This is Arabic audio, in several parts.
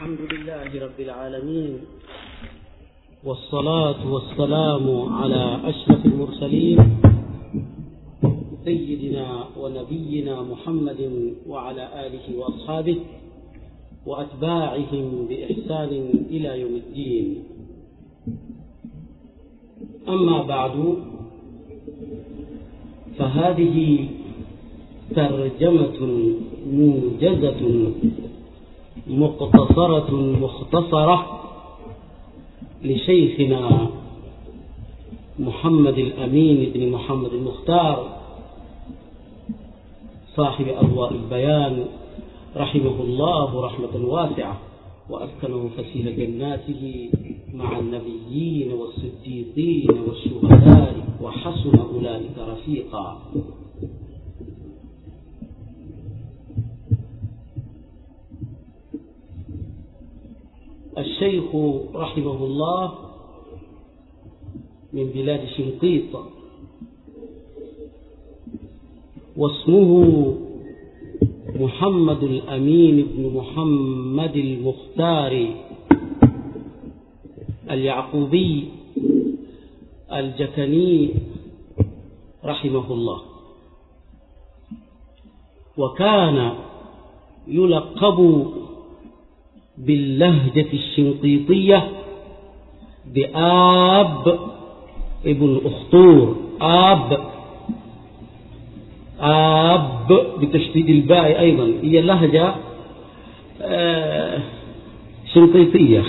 الحمد لله رب العالمين، والصلاة والسلام على أشرف المرسلين سيدنا ونبينا محمد وعلى آله وأصحابه وأتباعهم بإحسان إلى يوم الدين. أما بعد، فهذه ترجمة موجزة مختصرة لشيخنا محمد الأمين بن محمد المختار صاحب أضواء البيان رحمه الله رحمة واسعة، وأسكنه فسيح جناته مع النبيين والصديقين والشهداء وحسن أولئك رفيقا. الشيخ رحمه الله من بلاد شنقيط، واسمه محمد الأمين بن محمد المختار اليعقوبي الجكني رحمه الله، وكان يلقب باللهجة الشنقيطية بآب ابن أخطور. آب بتشديد الباء أيضا، هي لهجة شنقيطية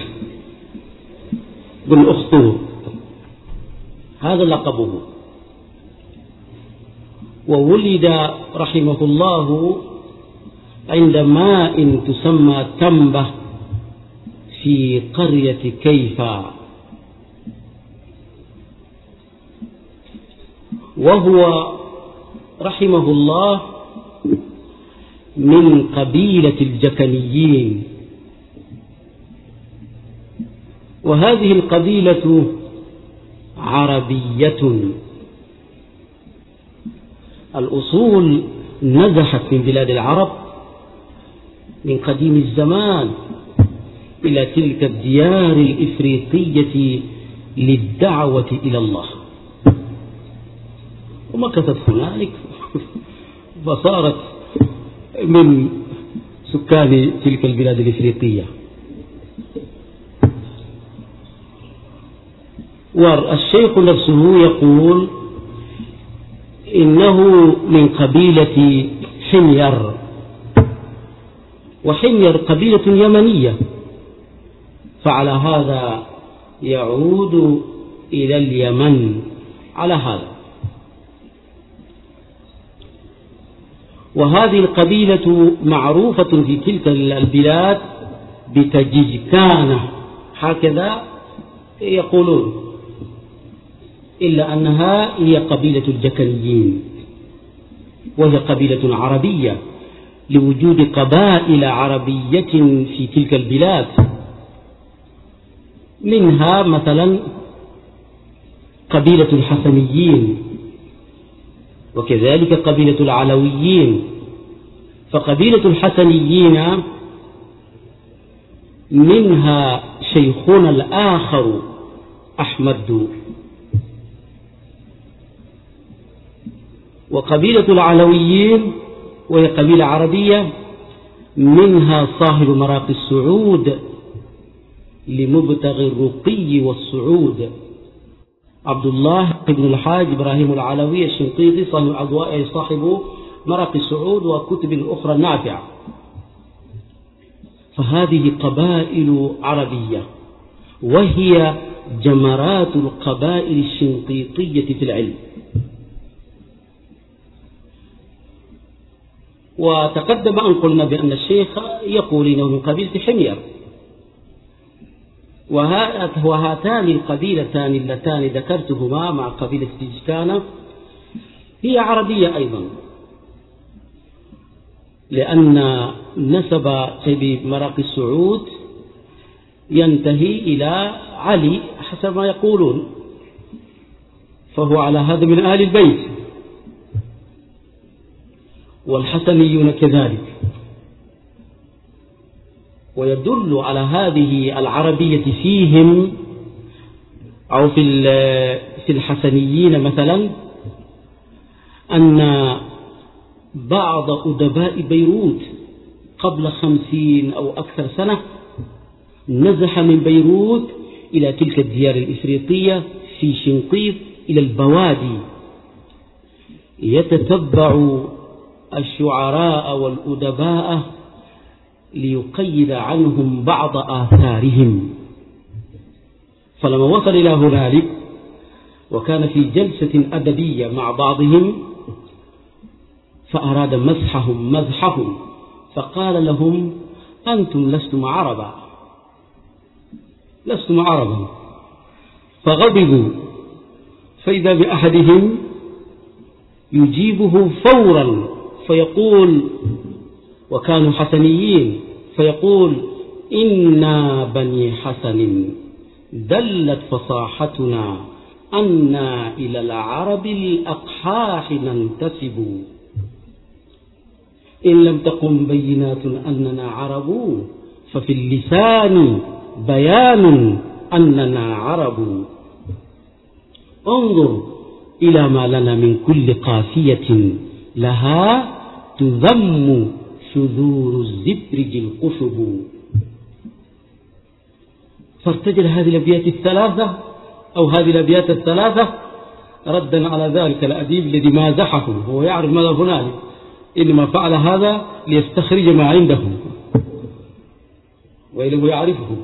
بن أخطور، هذا لقبه. وولد رحمه الله عند ماء تسمى تنبه في قرية كيفا، وهو رحمه الله من قبيلة الجكنيين، وهذه القبيلة عربية. الأصول نزحت من بلاد العرب من قديم الزمان إلى تلك الديار الإفريقية للدعوة إلى الله، ومكثت هنالك فصارت من سكان تلك البلاد الإفريقية. والشيخ نفسه يقول إنه من قبيلة حمير، وحمير قبيلة يمنية، فعلى هذا يعود إلى اليمن على هذا. وهذه القبيلة معروفة في تلك البلاد بتجيجكانة، هكذا يقولون، إلا أنها هي قبيلة الجكنيين، وهي قبيلة عربية لوجود قبائل عربية في تلك البلاد، منها مثلا قبيلة الحسنيين، وكذلك قبيلة العلويين. فقبيلة الحسنيين منها شيخنا الآخر أحمد، وقبيلة العلويين وهي قبيلة عربية منها صاحب مراقي السعود لمبتغي الرقي والصعود عبد الله بن الحاج إبراهيم العلوي الشنقيطي صاحب مراقي السعود وكتب أخرى نافعة. فهذه قبائل عربية، وهي جمرات القبائل الشنقيطية في العلم. وتقدم أن قلنا بأن الشيخ يقول إنه من قبيلة حمير، وهاتان القبيلتان اللتان ذكرتهما مع قبيلة تجيجكانة هي عربية أيضا، لأن نسب سيد مراقي السعود ينتهي إلى علي حسب ما يقولون، فهو على هذا من آل البيت، والحسنيون كذلك. ويدل على هذه العربية فيهم أو في الحسنيين مثلا أن بعض أدباء بيروت قبل 50 أو أكثر سنة نزح من بيروت إلى تلك الديار الإفريقية في شنقيط إلى البوادي يتتبع الشعراء والأدباء ليقيد عنهم بعض آثارهم. فلما وصل إلى هنالك وكان في جلسة أدبية مع بعضهم فأراد مزحهم فقال لهم: أنتم لستم عربا، فغضبوا، فإذا بأحدهم يجيبه فورا فيقول، وكانوا حسنيين، فيقول: إنا بني حسن دلت فصاحتنا أنا إلى العرب الأقحاح ننتسب، إن لم تقم بينات أننا عرب ففي اللسان بيان أننا عرب. انظر إلى ما لنا من كل قافية لها تذم شذور الزبرج القشب. فارتجل هذه الأبيات الثلاثة أو هذه الأبيات الثلاثة ردا على ذلك الأديب الذي مازحه، هو يعرف ماذا هنالك، إنما فعل هذا ليستخرج ما عنده وإنه يعرفه.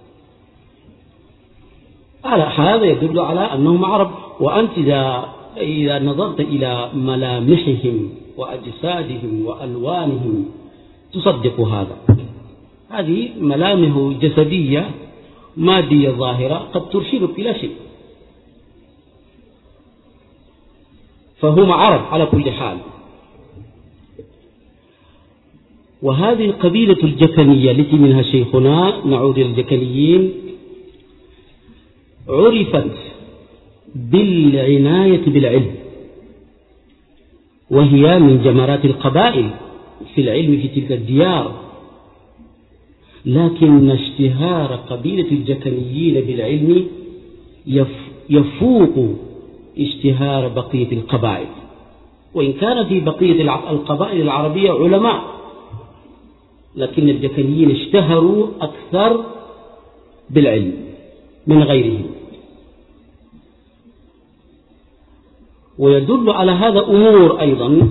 على هذا يدل على أنهم عرب. وأنت إذا نظرت إلى ملامحهم وأجسادهم وألوانهم تصدق هذا. هذه ملامح جسدية مادية ظاهرة قد ترشدك إلى شيء، فهم عرب على كل حال. وهذه القبيلة الجكنية التي منها شيخنا، نعود إلى الجكنيين، عرفت بالعناية بالعلم، وهي من جمرات القبائل في العلم في تلك الديار، لكن اشتهار قبيلة الجكنيين بالعلم يفوق اشتهار بقية القبائل، وإن كان في بقية القبائل العربية علماء، لكن الجكنيين اشتهروا أكثر بالعلم من غيرهم. ويدل على هذا أمور أيضا،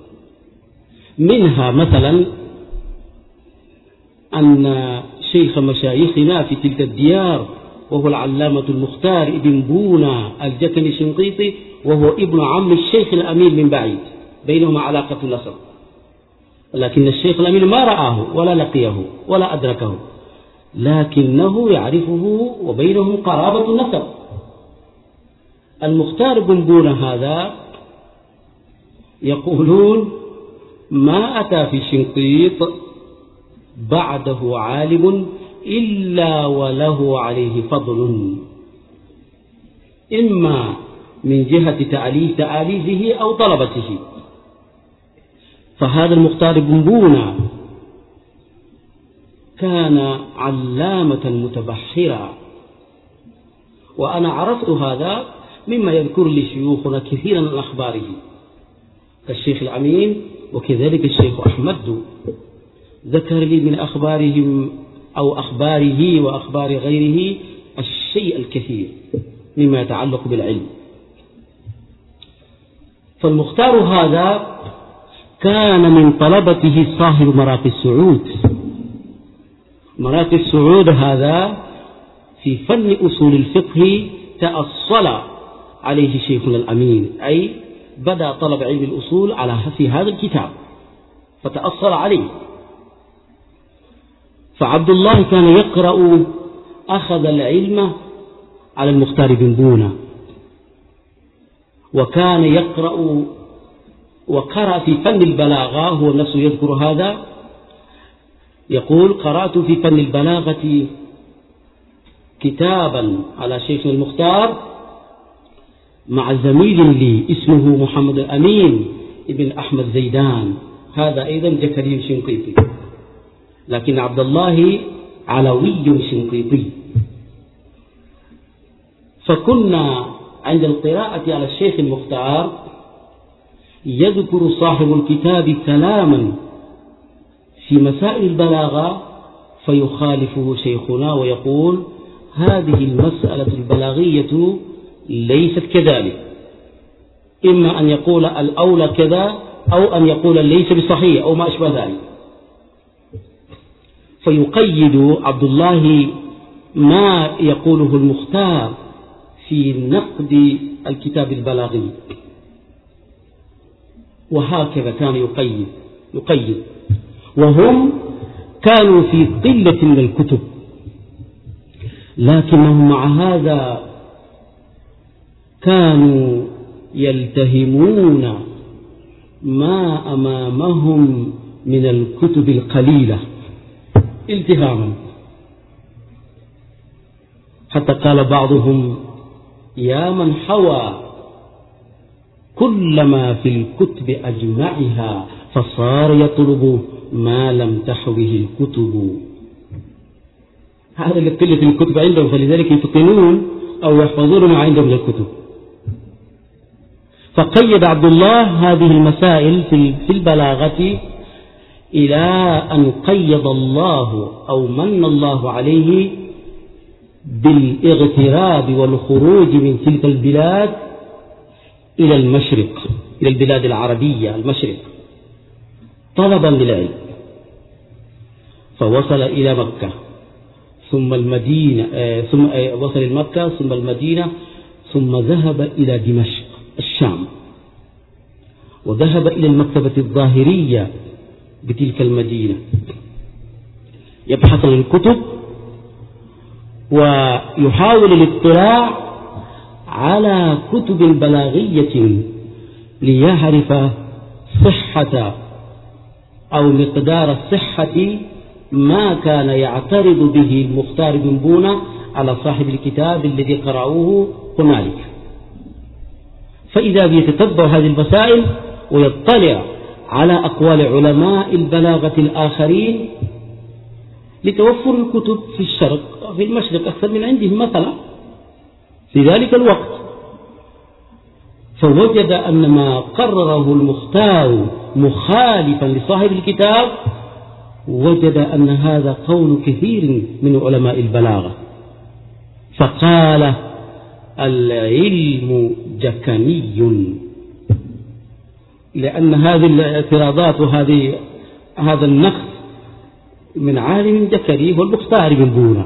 منها مثلا أن شيخ مشايخنا في تلك الديار وهو العلامة المختار ابن بونا الجكني الشنقيطي، وهو ابن عم الشيخ الأمين من بعيد، بينهما علاقة نسب، لكن الشيخ الأمين ما رآه ولا لقيه ولا أدركه، لكنه يعرفه وبينهم قرابة النسب. المختار بن بونا هذا يقولون ما أتى في شنقيط بعده عالم إلا وله عليه فضل، إما من جهة تأليفه أو طلبته. فهذا المختار بن بونا كان علامة متبحرا، وأنا عرفت هذا مما يذكر لي شيوخنا كثيرا من أخباره كالشيخ الأمين وكذلك الشيخ أحمد، ذكر لي من أخبارهم أو أخباره وأخبار غيره الشيء الكثير مما يتعلق بالعلم. فالمختار هذا كان من طلبته صاحب مراقي السعود. مراقي السعود هذا في فن أصول الفقه تأصل عليه شيخنا الأمين، أي بدأ طلب علم الأصول في هذا الكتاب فتأصل عليه. فعبد الله كان يقرأ، أخذ العلم على المختار بن بونا، وكان يقرأ وقرأ في فن البلاغة، هو نفسه يذكر هذا، يقول: قرأت في فن البلاغة كتابا على شيخنا المختار مع زميل لي اسمه محمد الأمين ابن أحمد زيدان، هذا أيضا جكري شنقيطي، لكن عبد الله علوي شنقيطي. فكنا عند القراءة على الشيخ المختار يذكر صاحب الكتاب كلاما في مسائل البلاغة فيخالفه شيخنا ويقول هذه المسألة البلاغية ليست كذلك، إما أن يقول الأولى كذا أو أن يقول ليس بصحيح أو ما أشبه ذلك. فيقيد عبد الله ما يقوله المختار في نقد الكتاب البلاغي، وهكذا كان يقيد. وهم كانوا في قلة من الكتب، لكنهم مع هذا كانوا يلتهمون ما أمامهم من الكتب القليلة التهاما، حتى قال بعضهم يا من حوى كل ما في الكتب أجمعها فصار يطلب ما لم تحوه الكتب. هذا لقلة الكتب عندهم، فلذلك يتقنون أو يحفظون ما عندهم من الكتب. فقيد عبد الله هذه المسائل في البلاغة إلى أن قيد الله أو من الله عليه بالاغتراب والخروج من تلك البلاد إلى المشرق، إلى البلاد العربية المشرق طلبا للعلم، فوصل إلى مكة ثم المدينة، ثم وصل إلى مكة ثم المدينة، ثم ذهب إلى دمشق الشام، وذهب إلى المكتبة الظاهرية بتلك المدينة يبحث عن الكتب ويحاول الاطلاع على كتب بلاغية ليعرف صحة أو مقدار صحة ما كان يعترض به المختار بن بونة على صاحب الكتاب الذي قرأوه هنالك. فإذا يتتبع هذه المسائل ويطلع على أقوال علماء البلاغة الآخرين لتوفر الكتب في الشرق في المشرق أكثر من عندهم مثلا في ذلك الوقت، فوجد أن ما قرره المختار مخالفا لصاحب الكتاب، وجد أن هذا قول كثير من علماء البلاغة، فقال العلم جكني، لأن هذه الاعتراضات هذا النقد من عالم جكري هو المختار بن بونة.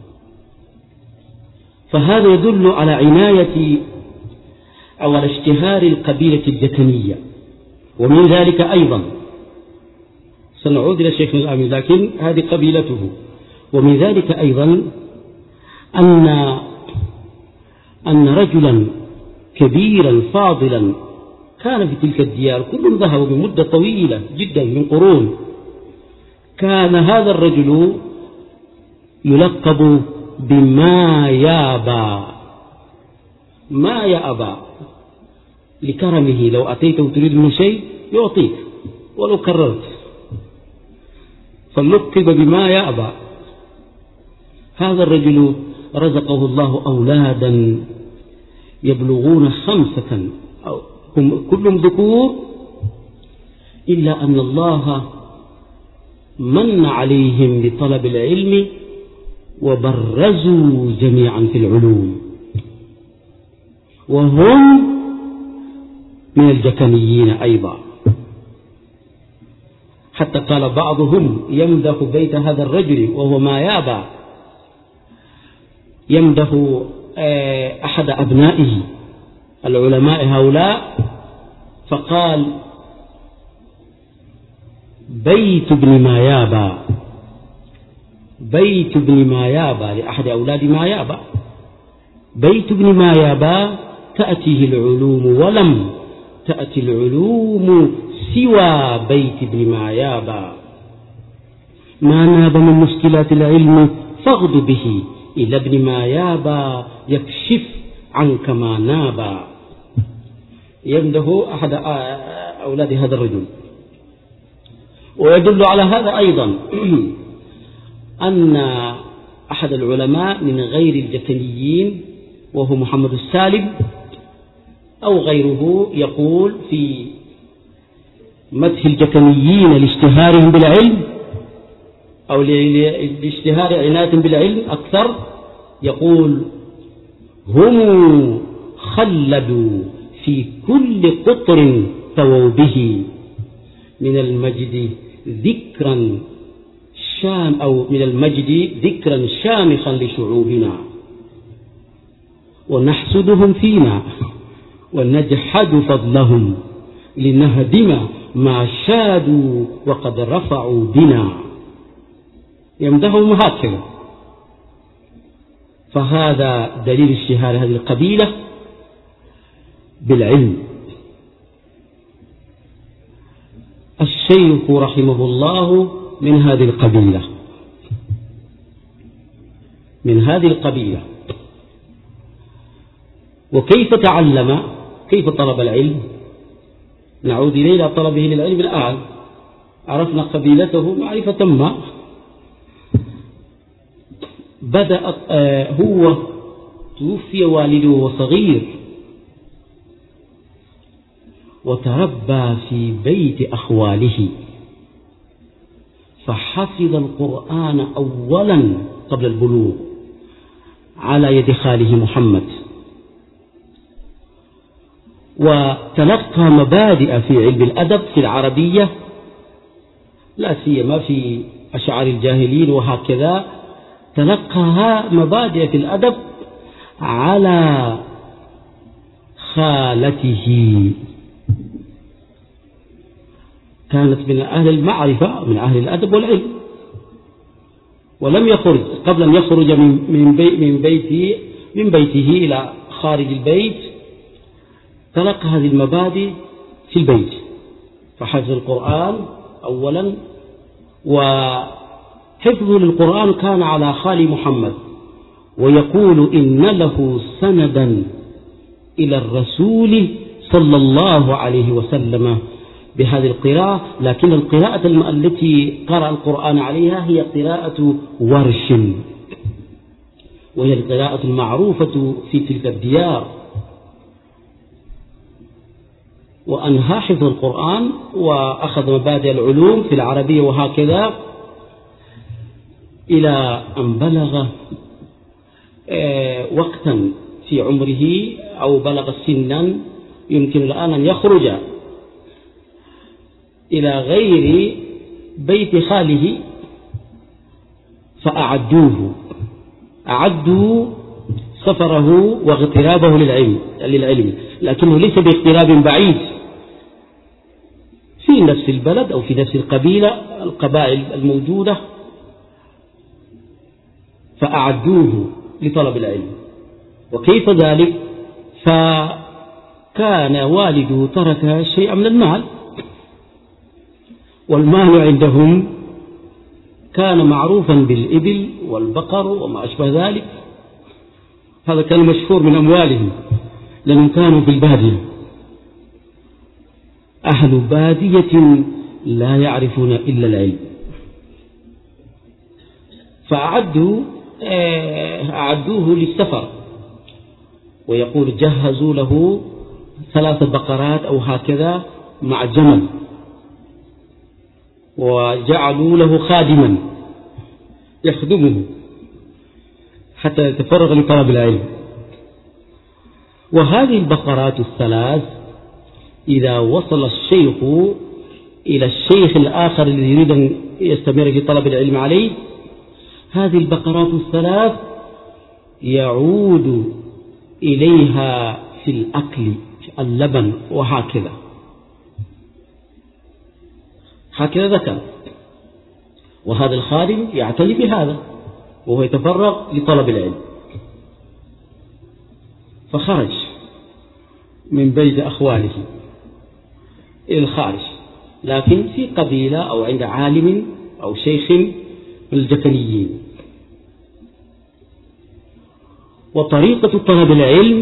فهذا يدل على عناية أو على اشتهار القبيلة الجكنية. ومن ذلك أيضا سنعود إلى شيخنا الآمين، لكن هذه قبيلته. ومن ذلك أيضا أن رجلا كبيرا فاضلا كان في تلك الديار، كلهم ذهبوا بمدة طويلة جدا من قرون. كان هذا الرجل يلقب بما يابا، ما يأبى لكرمه، لو أتيته تريد من شيء يعطيك ولو كررت، فلقب بما يأبى. هذا الرجل رزقه الله أولادا يبلغون 5 هم كلهم ذكور، إلا أن الله من عليهم بطلب العلم وبرزوا جميعا في العلوم، وهم من الجكنيين أيضا. حتى قال بعضهم يمدح بيت هذا الرجل وهو ما يابى، يمدح أحد أبنائه العلماء هؤلاء، فقال بيت ابن ما يابى، بيت ابن ما يابى لأحد أولاد ما يابى، بيت ابن ما يابى تأتيه العلوم ولم تأتي العلوم سوى بيت ابن ما يابى، ما ناب من مشكلات العلم فاغض به إلى ابن ما يابى يكشف عنك ما نابى. يمده أحد أولاد هذا الرجل. ويدل على هذا أيضا أن أحد العلماء من غير الجكنيين وهو محمد السالم أو غيره يقول في مدح الجكنيين لاشتهارهم بالعلم أو لاشتهار عنايتهم بالعلم أكثر، يقول: هم خلدوا في كل قطر ثووا به من المجد ذكرا شامخا لشعوبنا، ونحسدهم فينا ونجحد فضلهم لنهدم ما شادوا وقد رفعوا بنا. يمدحهم هكذا. فهذا دليل اشتهار هذه القبيلة بالعلم. الشيخ رحمه الله من هذه القبيلة. وكيف تعلم؟ كيف طلب العلم؟ نعود إلى طلبه للعلم الآن. عرفنا قبيلته معرفة ما. بدأ هو توفي والده وهو صغير، وتربى في بيت أخواله، فحفظ القرآن أولا قبل البلوغ على يد خاله محمد، وتلقى مبادئ في علم الأدب في العربية، لا سيما في أشعار الجاهلين وهكذا. تلقى مبادئ في الأدب على خالته، كانت من أهل المعرفة من أهل الأدب والعلم، ولم يخرج قبل أن يخرج من بيته إلى خارج البيت تلقى هذه المبادئ في البيت، فحفظ القرآن أولا. وحفظه للقرآن كان على خال محمد، ويقول إن له سندا إلى الرسول صلى الله عليه وسلم بهذه القراءة، لكن القراءة التي قرأ القرآن عليها هي قراءة ورش، وهي القراءة المعروفة في تلك الديار. وأنهى حفظ القرآن وأخذ مبادئ العلوم في العربية وهكذا، إلى أن بلغ وقتا في عمره أو بلغ سنا يمكن الآن أن يخرج إلى غير بيت خاله، أعدوا سفره واغترابه للعلم، لكنه ليس باغتراب بعيد، في نفس البلد أو في نفس القبائل الموجودة، فأعدوه لطلب العلم. وكيف ذلك؟ فكان والده ترك شيئا من المال، والمال عندهم كان معروفا بالإبل والبقر وما أشبه ذلك، هذا كان مشهور من أموالهم، لأنهم كانوا في البادية، أهل بادية لا يعرفون إلا العلم. فأعدوه للسفر، ويقول جهزوا له 3 بقرات أو هكذا مع جمل، وجعلوا له خادما يخدمه حتى يتفرغ لطلب العلم. وهذه البقرات 3 إذا وصل الشيخ إلى الشيخ الآخر الذي يريد أن يستمر في طلب العلم عليه، هذه البقرات 3 يعود إليها في الأكل اللبن وهكذا، هكذا ذكر. وهذا الخادم يعتني بهذا وهو يتفرغ لطلب العلم. فخرج من بيت أخواله إلى الخارج، لكن في قبيلة أو عند عالم أو شيخ من الجكنيين. وطريقة طلب العلم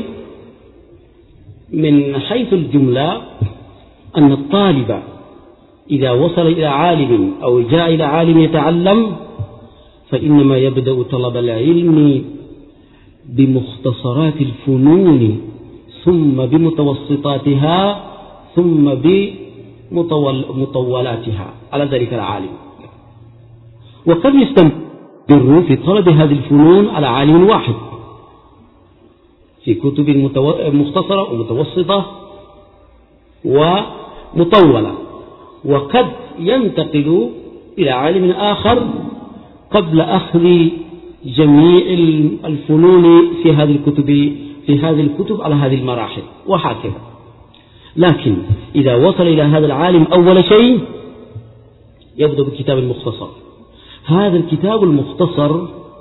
من حيث الجملة أن الطالب إذا وصل إلى عالم أو جاء إلى عالم يتعلم، فإنما يبدأ طلب العلم بمختصرات الفنون ثم بمتوسطاتها ثم بمطولاتها على ذلك العالم. وقد يستمر في طلب هذه الفنون على عالم واحد في كتب مختصرة ومتوسطة ومطولة، وقد ينتقل إلى عالم آخر قبل أخذ جميع الفنون في هذه الكتب على هذه المراحل، وهكذا. لكن إذا وصل إلى هذا العالم أول شيء يبدأ بالكتاب المختصر. هذا الكتاب المختصر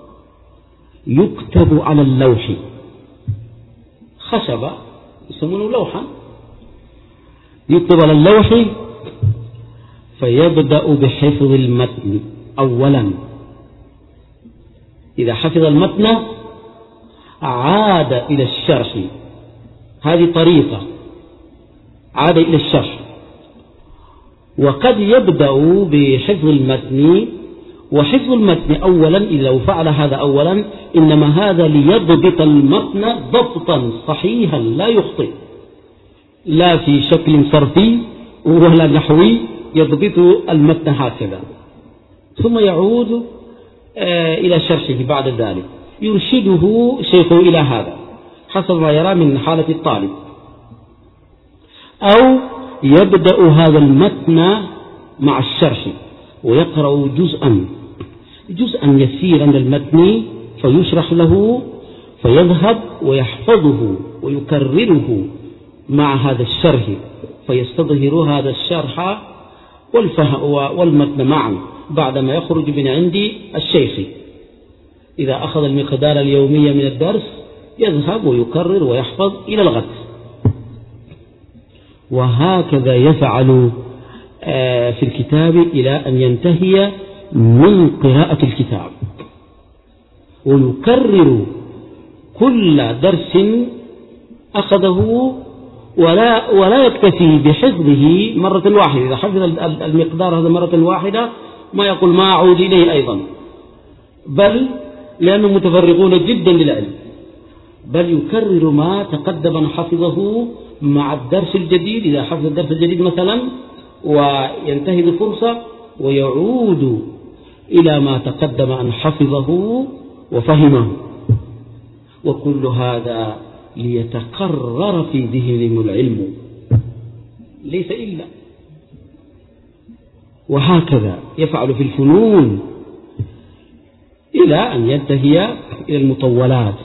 يكتب على اللوح، خشبة يسمونه لوحا، يكتب على اللوح، فيبدأ بحفظ المتن أولا. إذا حفظ المتن عاد إلى الشرح، هذه طريقة، عاد إلى الشرح. وقد يبدأ بحفظ المتن، وحفظ المتن أولا إذا فعل هذا أولا إنما هذا ليضبط المتن ضبطا صحيحا لا يخطئ، لا في شكل صرفي ولا نحوي، يضبط المتن هكذا. ثم يعود إلى شرحه بعد ذلك، يرشده شيخه إلى هذا حسب ما يرى من حالة الطالب. أو يبدأ هذا المتن مع الشرح ويقرأ جزءا يسيرا للمتن فيشرح له، فيذهب ويحفظه ويكرره مع هذا الشرح، فيستظهر هذا الشرح والمتن معا بعدما يخرج من عند الشيخ. إذا أخذ المقدار اليومي من الدرس يذهب ويكرر ويحفظ إلى الغد. وهكذا يفعل في الكتاب إلى أن ينتهي من قراءة الكتاب، ويكرر كل درس أخذه، ولا يكتفي بحفظه مرة واحدة. إذا حفظ المقدار هذا مرة واحدة ما يقول ما أعود إليه أيضا، بل لأنهم متفرغون جدا للعلم، بل يكرر ما تقدم أن حفظه مع الدرس الجديد. إذا حفظ الدرس الجديد مثلا وينتهي بفرصة ويعود إلى ما تقدم أن حفظه وفهمه، وكل هذا ليتقرر في ذهنهم العلم، ليس إلا. وهكذا يفعل في الفنون إلى أن ينتهي إلى المطولات.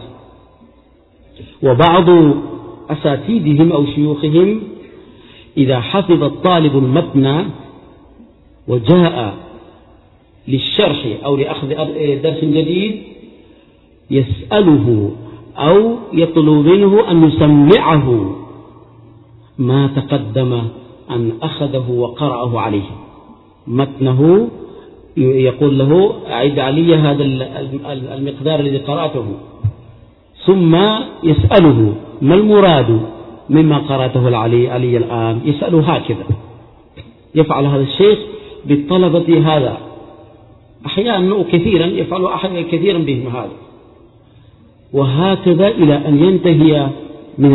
وبعض أساتذتهم أو شيوخهم إذا حفظ الطالب المتن وجاء للشرح أو لأخذ درس جديد يسأله أو يطلب منه أن يسمعه ما تقدم أن أخذه وقرأه عليه متنه، يقول له أعد علي هذا المقدار الذي قرأته، ثم يسأله ما المراد مما قرأته علي الآن، يسأله هكذا. يفعل هذا الشيخ بالطلبة هذا أحيانا كثيرا، يفعل كثيرا بهم هذا. وهكذا إلى أن ينتهي من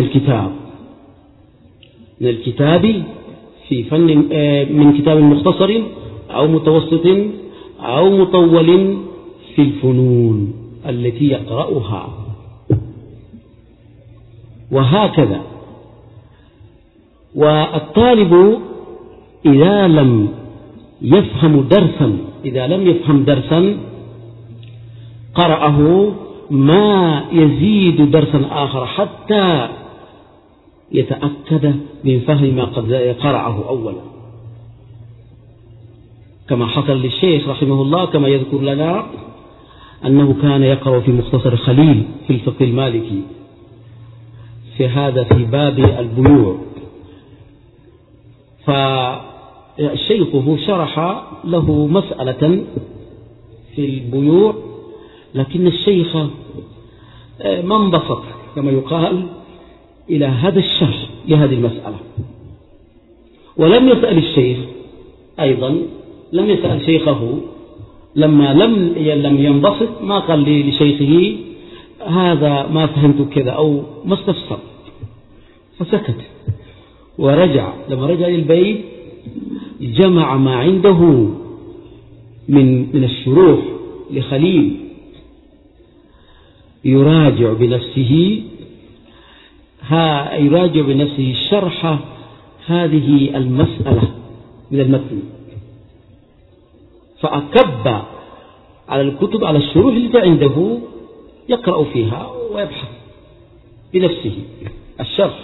الكتاب في فن، من كتاب مختصر أو متوسط أو مطول في الفنون التي يقرأها. وهكذا. والطالب إذا لم يفهم درسا قرأه ما يزيد درسا آخر حتى يتأكد من فهم ما قد قرأه أولا، كما حصل للشيخ رحمه الله، كما يذكر لنا أنه كان يقرأ في مختصر خليل في الفقه المالكي في باب البيوع، فشيخه شرح له مسألة في البيوع، لكن الشيخ ما انبسط كما يقال إلى هذا الشرح لهذه المسألة، ولم يسأل الشيخ أيضا، لم يسأل شيخه لما لم ينبسط ما قال لشيخه هذا ما فهمت كذا أو ما استفسر، فسكت ورجع. لما رجع للبيت جمع ما عنده من الشروح لخليل يراجع بنفسه شرح هذه المسألة من المتن، فأكب على الكتب على الشروح التي عنده يقرأ فيها ويبحث بنفسه الشرح.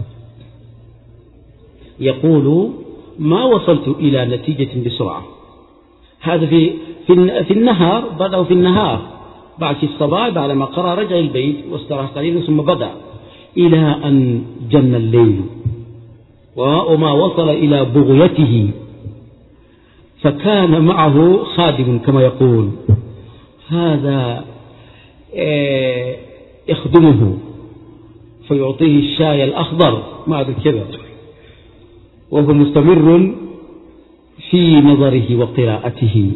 يقول ما وصلت إلى نتيجة بسرعة. هذا في النهار، بدأوا في النهار بعد في الصباح بعد ما قرأ رجع البيت واستراح قليلا ثم بدأ إلى أن جن الليل وما وصل إلى بغيته، فكان معه خادم كما يقول، هذا يخدمه فيعطيه الشاي الأخضر ما كذا، وهو مستمر في نظره وقراءته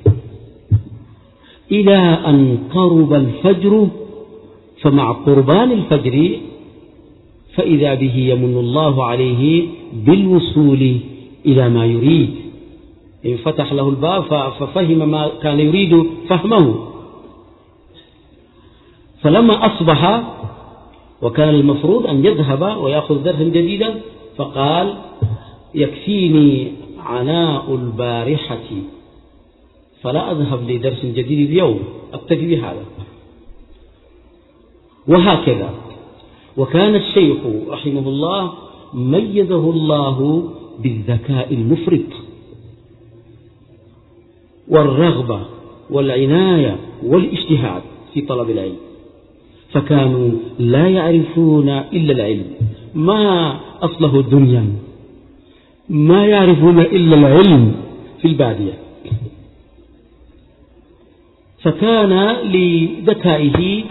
إلى أن قرب الفجر. فمع قربان الفجر فإذا به يمن الله عليه بالوصول إلى ما يريد، فتح له الباب ففهم ما كان يريد فهمه. فلما أصبح وكان المفروض أن يذهب ويأخذ درسا جديدا، فقال يكفيني عناء البارحة فلا أذهب لدرس جديد اليوم، أكتفي بهذا. وهكذا. وكان الشيخ رحمه الله ميزه الله بالذكاء المفرط والرغبة والعناية والاجتهاد في طلب العلم، فكانوا لا يعرفون إلا العلم، ما أصله الدنيا، ما يعرفون إلا العلم في البادية. فكان لذكائه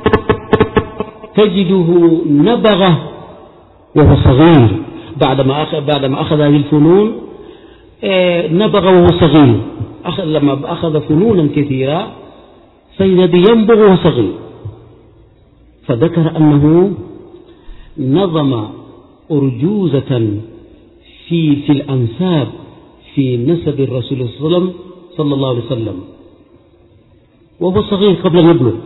تجده نبغة وهو صغير، بعدما أخذ هذه الفنون نبغ وهو صغير. لما أخذ فنونا كثيرة فإذا ينبغ وهو صغير. فذكر أنه نظم أرجوزة في الأنساب في نسب الرسول صلى الله عليه وسلم وهو صغير قبل أن يبلغ.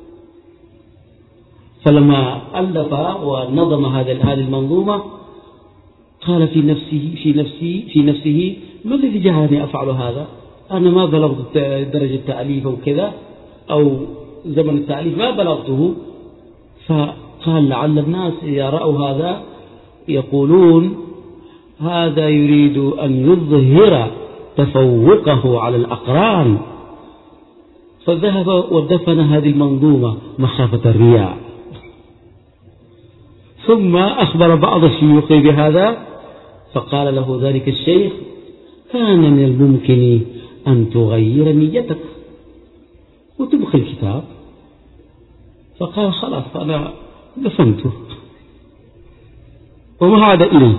فلما ألف ونظم هذه المنظومة قال في نفسه ما الذي جعلني أفعل هذا؟ أنا ما بلغت درجة التأليف أو كذا، أو زمن التأليف ما بلغته. فقال لعل الناس إذا رأوا هذا يقولون هذا يريد أن يظهر تفوقه على الأقران، فذهب ودفن هذه المنظومة مخافة الرياء. ثم أخبر بعض الشيوخ بهذا، فقال له ذلك الشيخ كان من الممكن أن تغير نيتك وتبقي الكتاب. فقال خلاص أنا دفنته وما عاد إليه.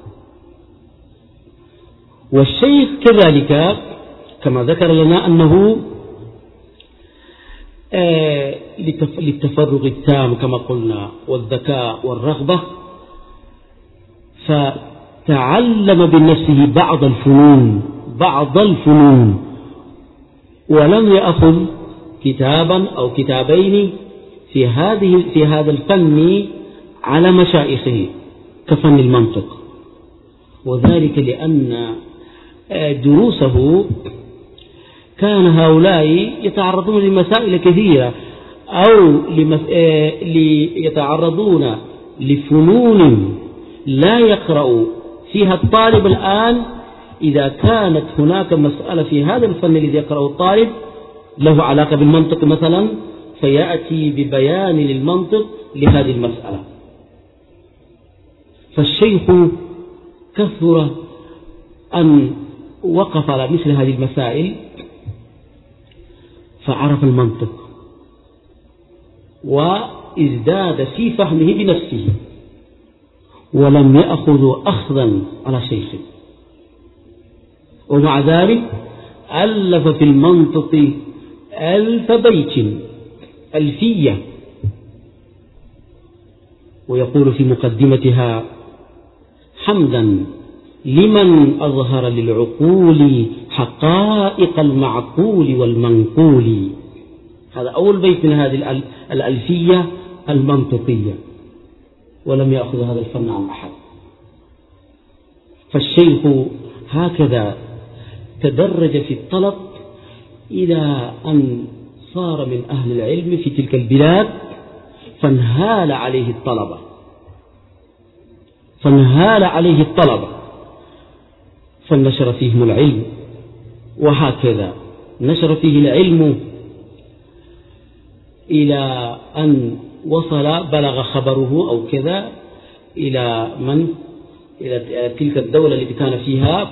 والشيخ كذلك كما ذكر لنا أنه للتفرغ التام كما قلنا والذكاء والرغبة، فتعلم بنفسه بعض الفنون ولم يأخذ كتابا أو كتابين في هذا الفن على مشايخه كفن المنطق، وذلك لأن دروسه كان هؤلاء يتعرضون لمسائل كثيرة أو يتعرضون لفنون لا يقرأ فيها الطالب الآن. إذا كانت هناك مسألة في هذا الفن الذي يقرأه الطالب له علاقة بالمنطق مثلا، فيأتي ببيان للمنطق لهذه المسألة. فالشيخ كثر أن وقف على مثل هذه المسائل فعرف المنطق وازداد في فهمه بنفسه، ولم يأخذ أخذا على شيخه. ومع ذلك ألف في المنطق 1000 بيت، ألفية، ويقول في مقدمتها: حمدا لمن أظهر للعقول حقائق المعقول والمنقول. هذا أول بيت من هذه الألفية المنطقية، ولم يأخذ هذا الفن عن أحد. فالشيخ هكذا تدرج في الطلب إلى أن صار من أهل العلم في تلك البلاد، فانهال عليه الطلبة، فنشر فيهم العلم، وهكذا نشر فيه العلم إلى أن بلغ خبره أو كذا إلى تلك الدولة التي كان فيها،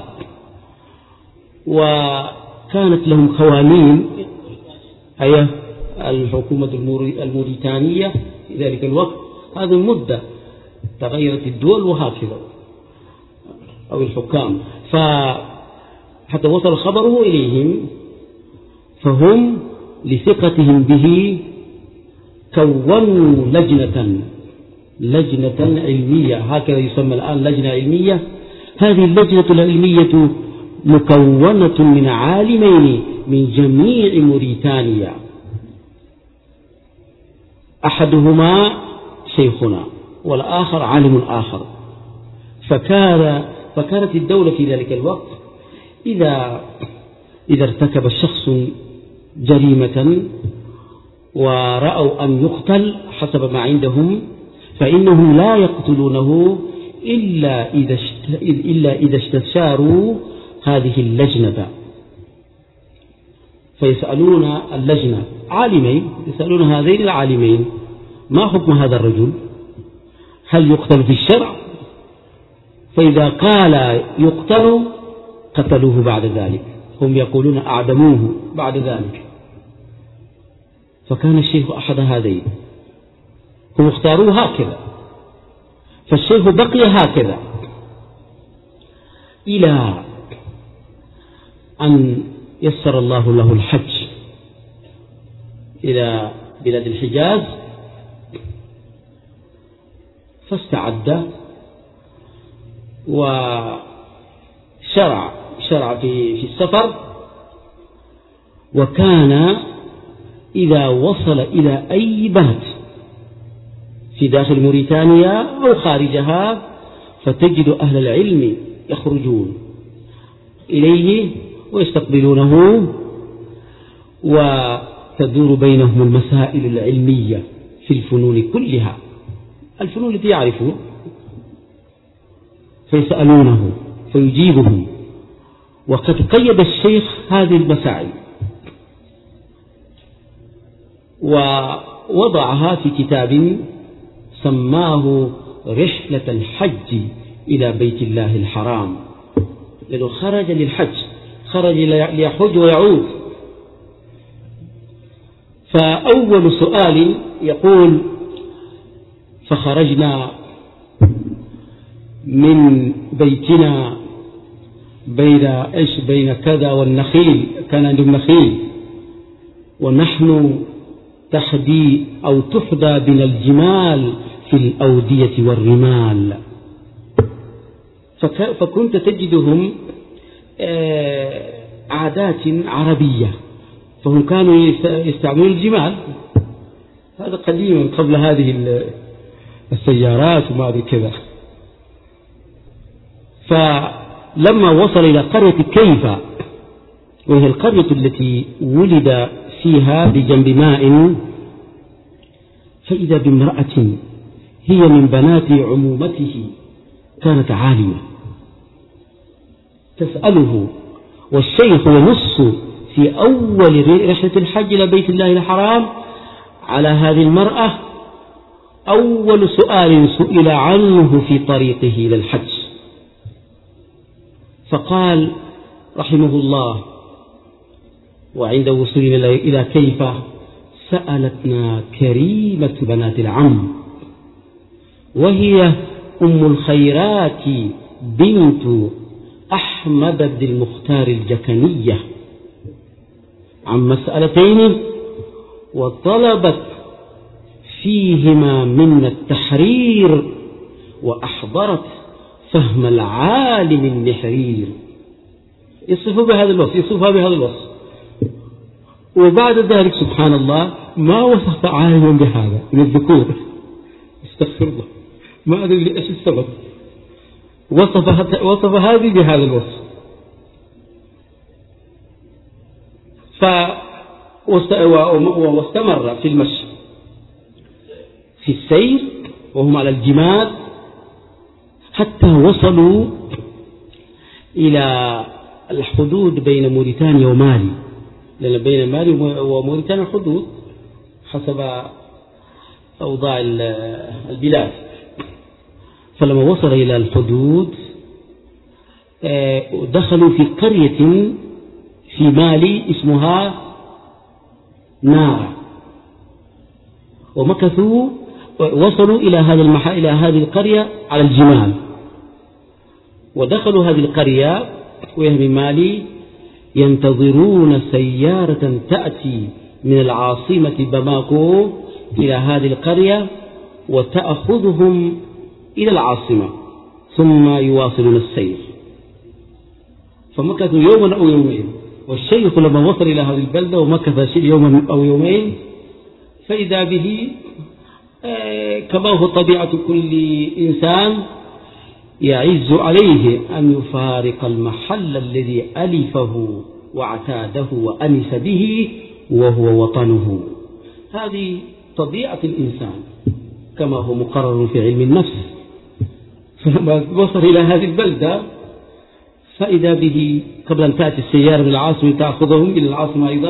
وكانت لهم قوانين، أي الحكومة الموريتانية في ذلك الوقت. هذه المدة تغيرت الدول وهكذا، أو الحكام، فحتى وصل خبره إليهم، فهم لثقتهم به كونوا لجنة علمية، هكذا يسمى الآن لجنة علمية. هذه اللجنة العلمية مكونة من عالمين من جميع موريتانيا، أحدهما شيخنا والآخر عالم آخر. فكانت الدولة في ذلك الوقت إذا ارتكب الشخص جريمة ورأوا أن يقتل حسب ما عندهم، فإنهم لا يقتلونه إلا إذا استشاروا هذه اللجنة. فيسألون اللجنة عالمين، يسألون هذين العالمين: ما حكم هذا الرجل؟ هل يقتل في الشرع؟ فإذا قال يقتل قتلوه بعد ذلك، هم يقولون أعدموه بعد ذلك. فكان الشيخ أحد هذين، هم اختاروه هكذا، فالشيخ بقي هكذا إلى أن يسر الله له الحج إلى بلاد الحجاز، فاستعد وشرع في السفر. وكان إذا وصل إلى أي بلد في داخل موريتانيا أو خارجها، فتجد أهل العلم يخرجون إليه ويستقبلونه، وتدور بينهم المسائل العلمية في الفنون كلها، الفنون التي يعرفون، فيسألونه فيجيبهم. وقد قيد الشيخ هذه المسائل ووضعها في كتاب سماه رحلة الحج إلى بيت الله الحرام، لأنه خرج للحج، خرج ليحج ويعود. فأول سؤال يقول: فخرجنا من بيتنا بين كذا والنخيل، كان عندهم نخيل، ونحن تحدي أو تفدى بنا الجمال في الأودية والرمال. فكنت تجدهم عادات عربية، فهم كانوا يستعملون الجمال، هذا قديما قبل هذه السيارات وما أدري كذا. فلما وصل إلى قرية كيفة، وهي القرية التي ولد فيها بجنب ماء، فإذا بامرأة هي من بنات عمومته، كانت عالمة، تسأله، والشيخ ينص في أول رحلة الحج إلى بيت الله الحرام على هذه المرأة أول سؤال سئل عنه في طريقه إلى الحج، فقال رحمه الله: وعند وصولنا إلى كيفة سألتنا كريمة بنات العم، وهي أم الخيرات بنت أحمد بن المختار الجكنية، عن مسألتين وطلبت فيهما منا التحرير وأحضرت فهم العالم النحرير. يصفها بهذا الوصف. وبعد ذلك سبحان الله ما وصف عالما بهذا من الذكور، استغفر الله، ما أدري إيش السبب، وصف هذه بهذا الوصف. واستمر في المشي في السير وهم على الجماد حتى وصلوا إلى الحدود بين موريتانيا ومالي، لأن بين مالي وموريتانيا حدود حسب أوضاع البلاد. فلما وصل إلى الحدود دخلوا في قرية في مالي اسمها نارا، ومكثوا وصلوا إلى هذه القرية على الجمال، ودخلوا هذه القرية وهي من مالي ينتظرون سيارة تأتي من العاصمة باماكو إلى هذه القرية وتأخذهم إلى العاصمة ثم يواصلون السير. فمكثوا يوما أو يومين، والشيخ لما وصل إلى هذه البلدة ومكث يوما أو يومين فإذا به كما هو طبيعة كل إنسان يعز عليه أن يفارق المحل الذي ألفه واعتاده وأنس به وهو وطنه. هذه طبيعة الإنسان كما هو مقرر في علم النفس. فلما وصل إلى هذه البلدة فإذا به قبل أن تأتي السيارة من العاصمة تأخذهم إلى العاصمة أيضا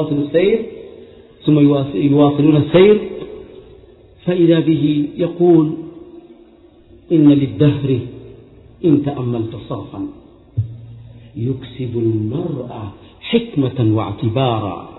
ثم يواصلون السير، فإذا به يقول إن للدهر إن تأملت صرفا يكسب المرء حكمة واعتبارا.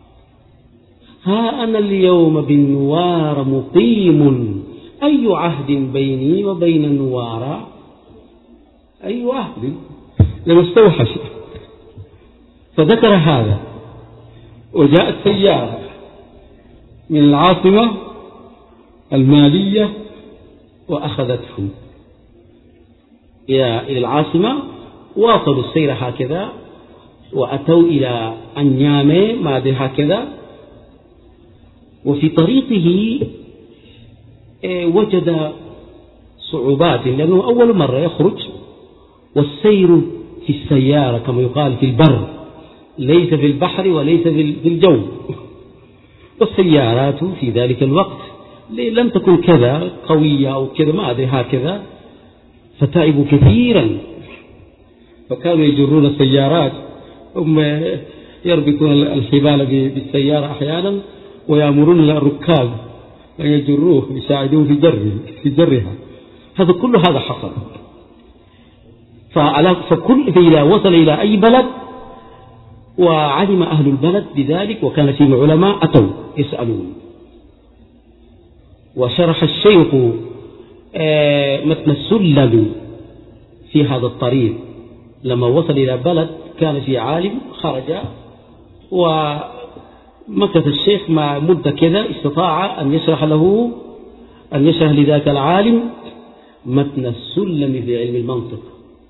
ها أنا اليوم بالنوار مقيم أي عهد بيني وبين النوار، أي عهد، لما استوحش. فذكر هذا، وجاءت سيارة من العاصمة المالية وأخذتهم إلى العاصمة، واصلوا السير هكذا وأتوا إلى أنيامي ما أدري هكذا. وفي طريقه وجد صعوبات لأنه أول مرة يخرج، والسير في السيارة كما يقال في البر ليس في البحر وليس في الجو، والسيارات في ذلك الوقت لم تكن كذا قوية أو كذا ما أدري هكذا، فتعبوا كثيرا. فكانوا يجرون السيارات، هم يربطون الحبال بالسيارة أحيانا ويأمرون الركاب أن يجروه يساعدون في جرها. كل هذا حصل. فإذا وصل إلى أي بلد وعلم أهل البلد بذلك وكان فيهم علماء أتوا يسألون. وشرح الشيخ متن السلم في هذا الطريق. لما وصل إلى بلد كان في عالم خرج ومكث الشيخ مع مدة كذا استطاع أن يشرح لذاك العالم متن السلم في علم المنطق.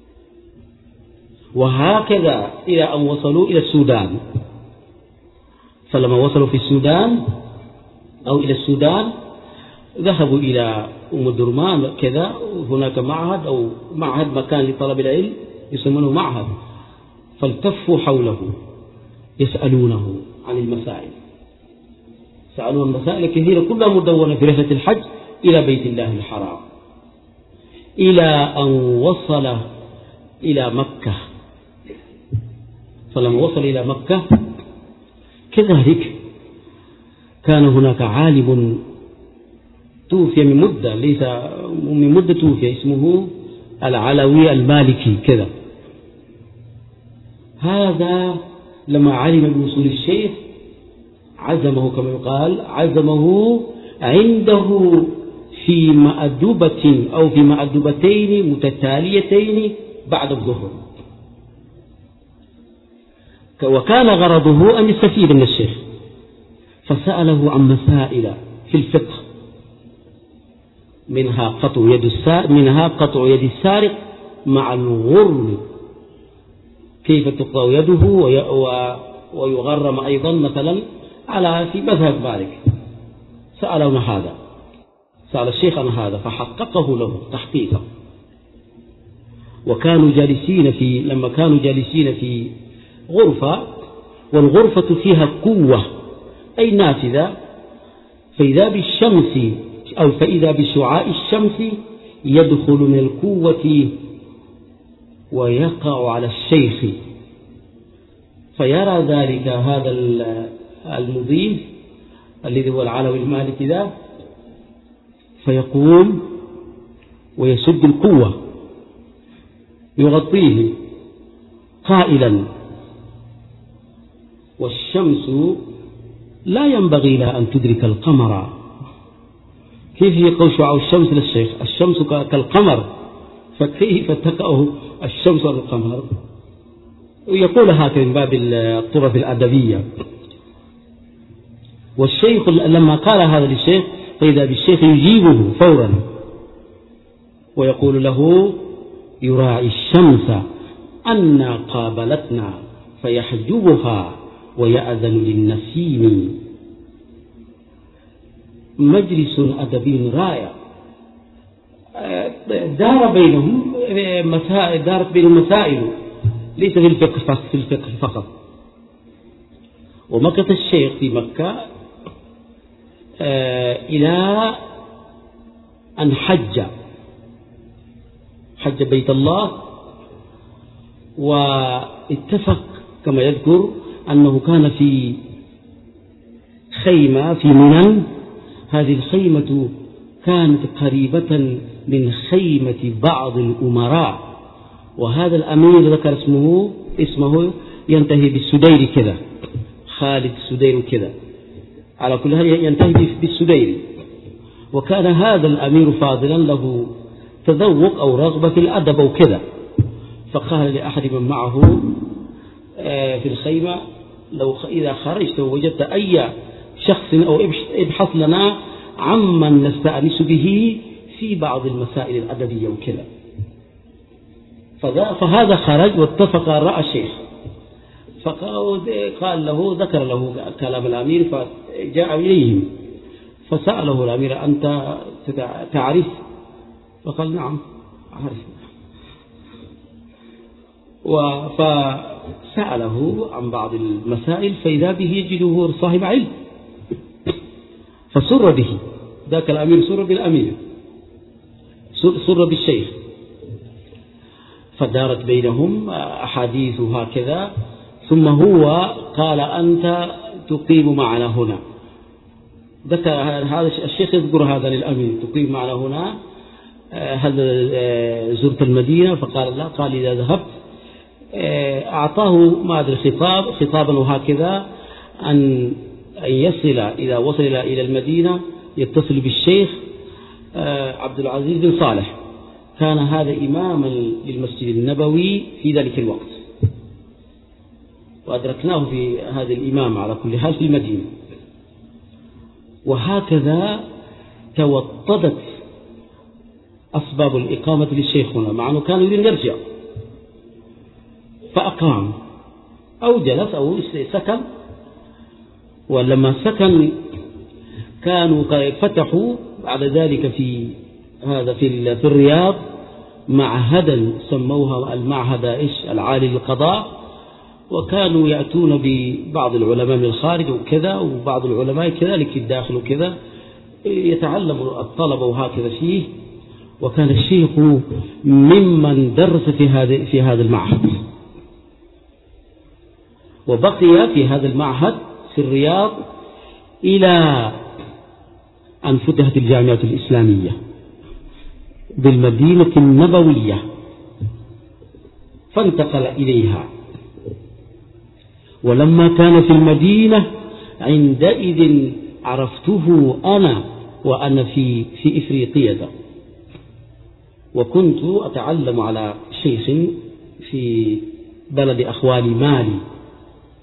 وهكذا إلى أن وصلوا إلى السودان. فلما وصلوا في السودان أو إلى السودان ذهبوا إلى أم الدرمان كذا، هناك معهد مكان لطلب العلم يسمونه معهد، فالتفوا حوله يسألونه عن المسائل، سألوا المسائل كثيرة كلها مدونة في رحلة الحج إلى بيت الله الحرام، إلى أن وصل إلى مكة. فلما وصل إلى مكة كذلك كان هناك عالم توفي من مدة، ليس من مدة توفي، اسمه العلوي المالكي كذا. هذا لما علم بوصول الشيخ عزمه كما يقال، عزمه عنده في مأدبة أو في مأدبتين متتاليتين بعد الظهر. وكان غرضه أن يستفيد من الشيخ، فسأله عن مسائل في الفقه، منها قطع يد السارق مع الغرم، كيف تقطع يده ويغرم أيضا مثلا في مذهب مالك. سأل الشيخ عن هذا فحققه له تحقيقا. وكانوا لما كانوا جالسين في غرفة، والغرفة فيها قوة أي نافذة، فإذا بشعاع الشمس يدخل من القوة ويقع على الشيخ، فيرى ذلك هذا المضيف الذي هو العلوي المالكي ذا، فيقوم ويسد القوة يغطيه قائلا: والشمس لا ينبغي لها أن تدرك القمر. كيف يقول شعاع الشمس للشيخ؟ الشمس كالقمر، فكيف تقع الشمس على القمر؟ ويقول هكذا من باب الطرف الأدبية. والشيخ لما قال هذا للشيخ، فإذا بالشيخ يجيبه فورا ويقول له: يراعي الشمس أن قابلتنا فيحجبها ويأذن للنسيم. مجلس أدبي رائع. دارت بينهم مسائل ليس في الفقه فقط. ومكث الشيخ في مكة إلى أن حج بيت الله، واتفق كما يذكر أنه كان في خيمة في منى. هذه الخيمة كانت قريبة من خيمة بعض الأمراء، وهذا الأمير ذكر اسمه ينتهي بالسديري كذا، خالد السديري كذا، على كل حال ينتهي بالسديري. وكان هذا الأمير فاضلا له تذوق أو رغبة في الأدب أو كذا، فقال لأحد من معه في الخيمة: إذا خرجت ووجدت أي شخص أو ابحث لنا عمن نستأنس به في بعض المسائل الأدبية وكذا. فهذا خرج واتفق رأى الشيخ، فقال له، ذكر له كلام الأمير، فجاء إليهم فسأله الأمير: أنت تعرف؟ فقال: نعم أعرف. فسأله عن بعض المسائل، فإذا به يجده صاحب علم، فسر به ذاك الأمير، سر بالأمير، سر بالشيخ، فدارت بينهم أحاديث هكذا. ثم هو قال: أنت تقيم معنا هنا. ذكر هذا الشيخ يذكر هذا للأمير: تقيم معنا هنا، هل زرت المدينة؟ فقال: لا. قال: إذا ذهبت، أعطاه ما أدري خطابا وهكذا أن يصل، إذا وصل إلى المدينة يتصل بالشيخ عبد العزيز بن صالح، كان هذا إماما للمسجد النبوي في ذلك الوقت، وأدركناه في هذا الإمام على كل حال في المدينة. وهكذا توطدت أسباب الإقامة للشيخ هنا، مع أنه كان يريد يرجع، فأقام أو جلس أو سكن. ولما سكن كانوا قد فتحوا بعد ذلك في الرياض معهدا سموها المعهد العالي للقضاء، وكانوا يأتون ببعض العلماء من الخارج وكذا، وبعض العلماء كذلك في الداخل وكذا، يتعلم الطلبة وهكذا فيه. وكان الشيخ ممن درس في هذا المعهد، وبقي في هذا المعهد في الرياض إلى أن فتحت الجامعة الإسلامية بالمدينة النبوية، فانتقل إليها. ولما كان في المدينة عندئذ عرفته أنا وأنا في إفريقية، وكنت أتعلم على شيخ في بلد أخواني مالي،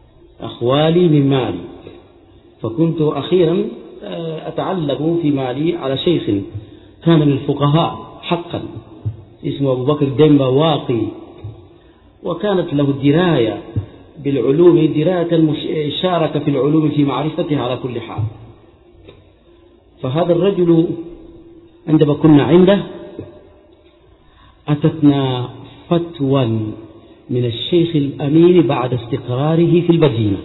أخوالي من مالي، فكنت أخيرا أتعلم في مالي على شيخ كان من الفقهاء حقا اسمه أبو بكر الدنبواقي، وكانت له الدراية بالعلوم دراية شارك في العلوم في معرفتها على كل حال. فهذا الرجل عندما كنا عنده أتتنا فتوى من الشيخ الأمير بعد استقراره في المدينة.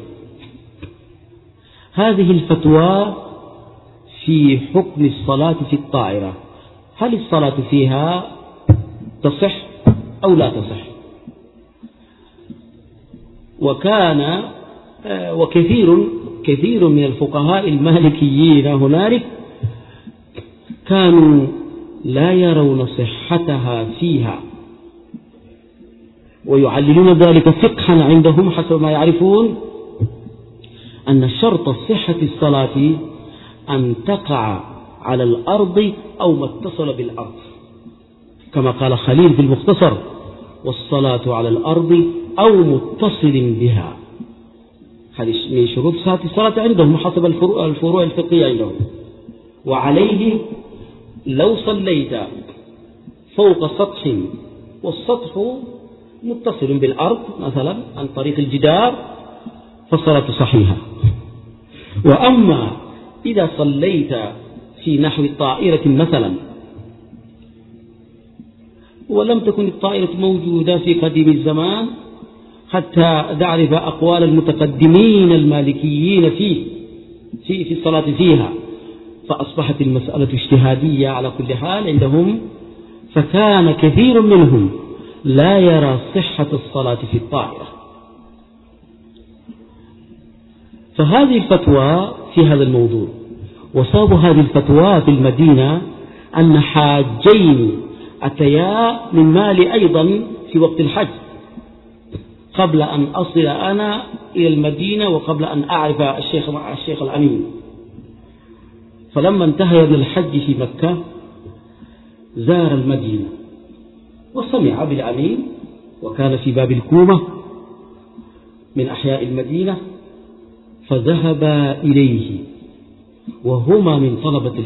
هذه الفتوى في حكم الصلاة في الطائرة، هل الصلاة فيها تصح أو لا تصح؟ وكان كثير من الفقهاء المالكيين هنالك كانوا لا يرون صحتها فيها، ويعللون ذلك فقها عندهم حسب ما يعرفون، أن شرط صحة الصلاة أن تقع على الأرض أو ما اتصل بالأرض، كما قال خليل في المختصر: والصلاة على الأرض أو متصل بها. هذه من شروط صحة الصلاة عندهم حسب الفروع الفقهية عندهم. وعليه لو صليت فوق سطح والسطح متصل بالأرض مثلا عن طريق الجدار فالصلاة صحيحة. وأما إذا صليت في نحو طائرة مثلا ولم تكن الطائرة موجودة في قديم الزمان حتى تعرف أقوال المتقدمين المالكيين في الصلاة فيها، فأصبحت المسألة اجتهادية على كل حال عندهم، فكان كثير منهم لا يرى صحة الصلاة في الطائرة. فهذه الفتوى في هذا الموضوع، وصاب هذه الفتوى في المدينة أن حاجين أتيا من مالي أيضا في وقت الحج قبل أن أصل أنا إلى المدينة وقبل أن أعرف الشيخ الأمين. فلما انتهى من الحج في مكة زار المدينة وسمع بالأمين، وكان في باب الكومة من أحياء المدينة، فذهب إليه وهما من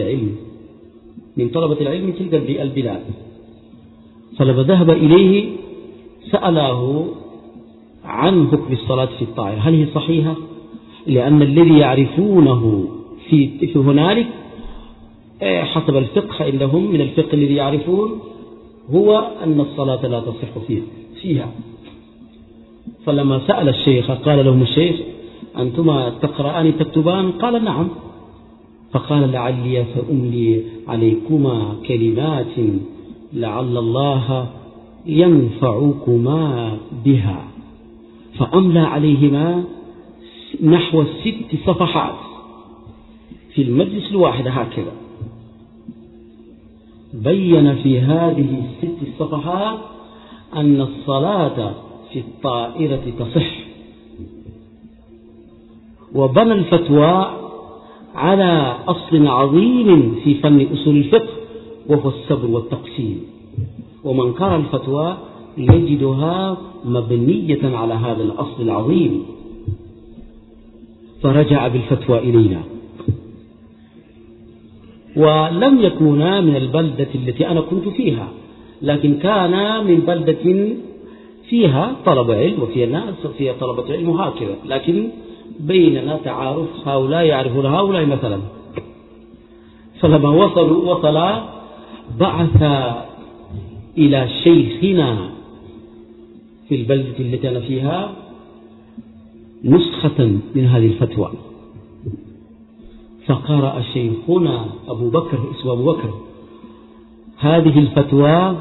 طلبة العلم تلك البلاد. فلما ذهب إليه سأله عن حكم الصلاة في الطائرة، هل هي صحيحة؟ لأن الذي يعرفونه في هنالك حسب الفقه عندهم من الفقه الذي يعرفون هو أن الصلاة لا تصح فيها. فلما سأل الشيخ قال لهم الشيخ: أنتما تقرآن تكتبان؟ قال: نعم. فقال: لعلي سأملي عليكما كلمات لعل الله ينفعكما بها. فأملى عليهما نحو 6 صفحات في المجلس الواحد هكذا، بين في هذه 6 صفحات أن الصلاة في الطائرة تصح، وبنى الفتوى على أصل عظيم في فن أصول الفقه وهو الصبر والتقسيم، ومن قرأ الفتوى يجدها مبنية على هذا الأصل العظيم. فرجع بالفتوى إلينا، ولم يكونا من البلدة التي أنا كنت فيها، لكن كان من بلدة فيها طلب علم وفيها ناس وفيها طلبة علم وهكذا، لكن بيننا تعارف، هؤلاء يعرفون هؤلاء مثلا. فلما وصل بعث إلى شيخنا في البلدة التي أنا فيها نسخة من هذه الفتوى، فقرأ شيخنا أبو بكر، اسمه أبو بكر، هذه الفتوى،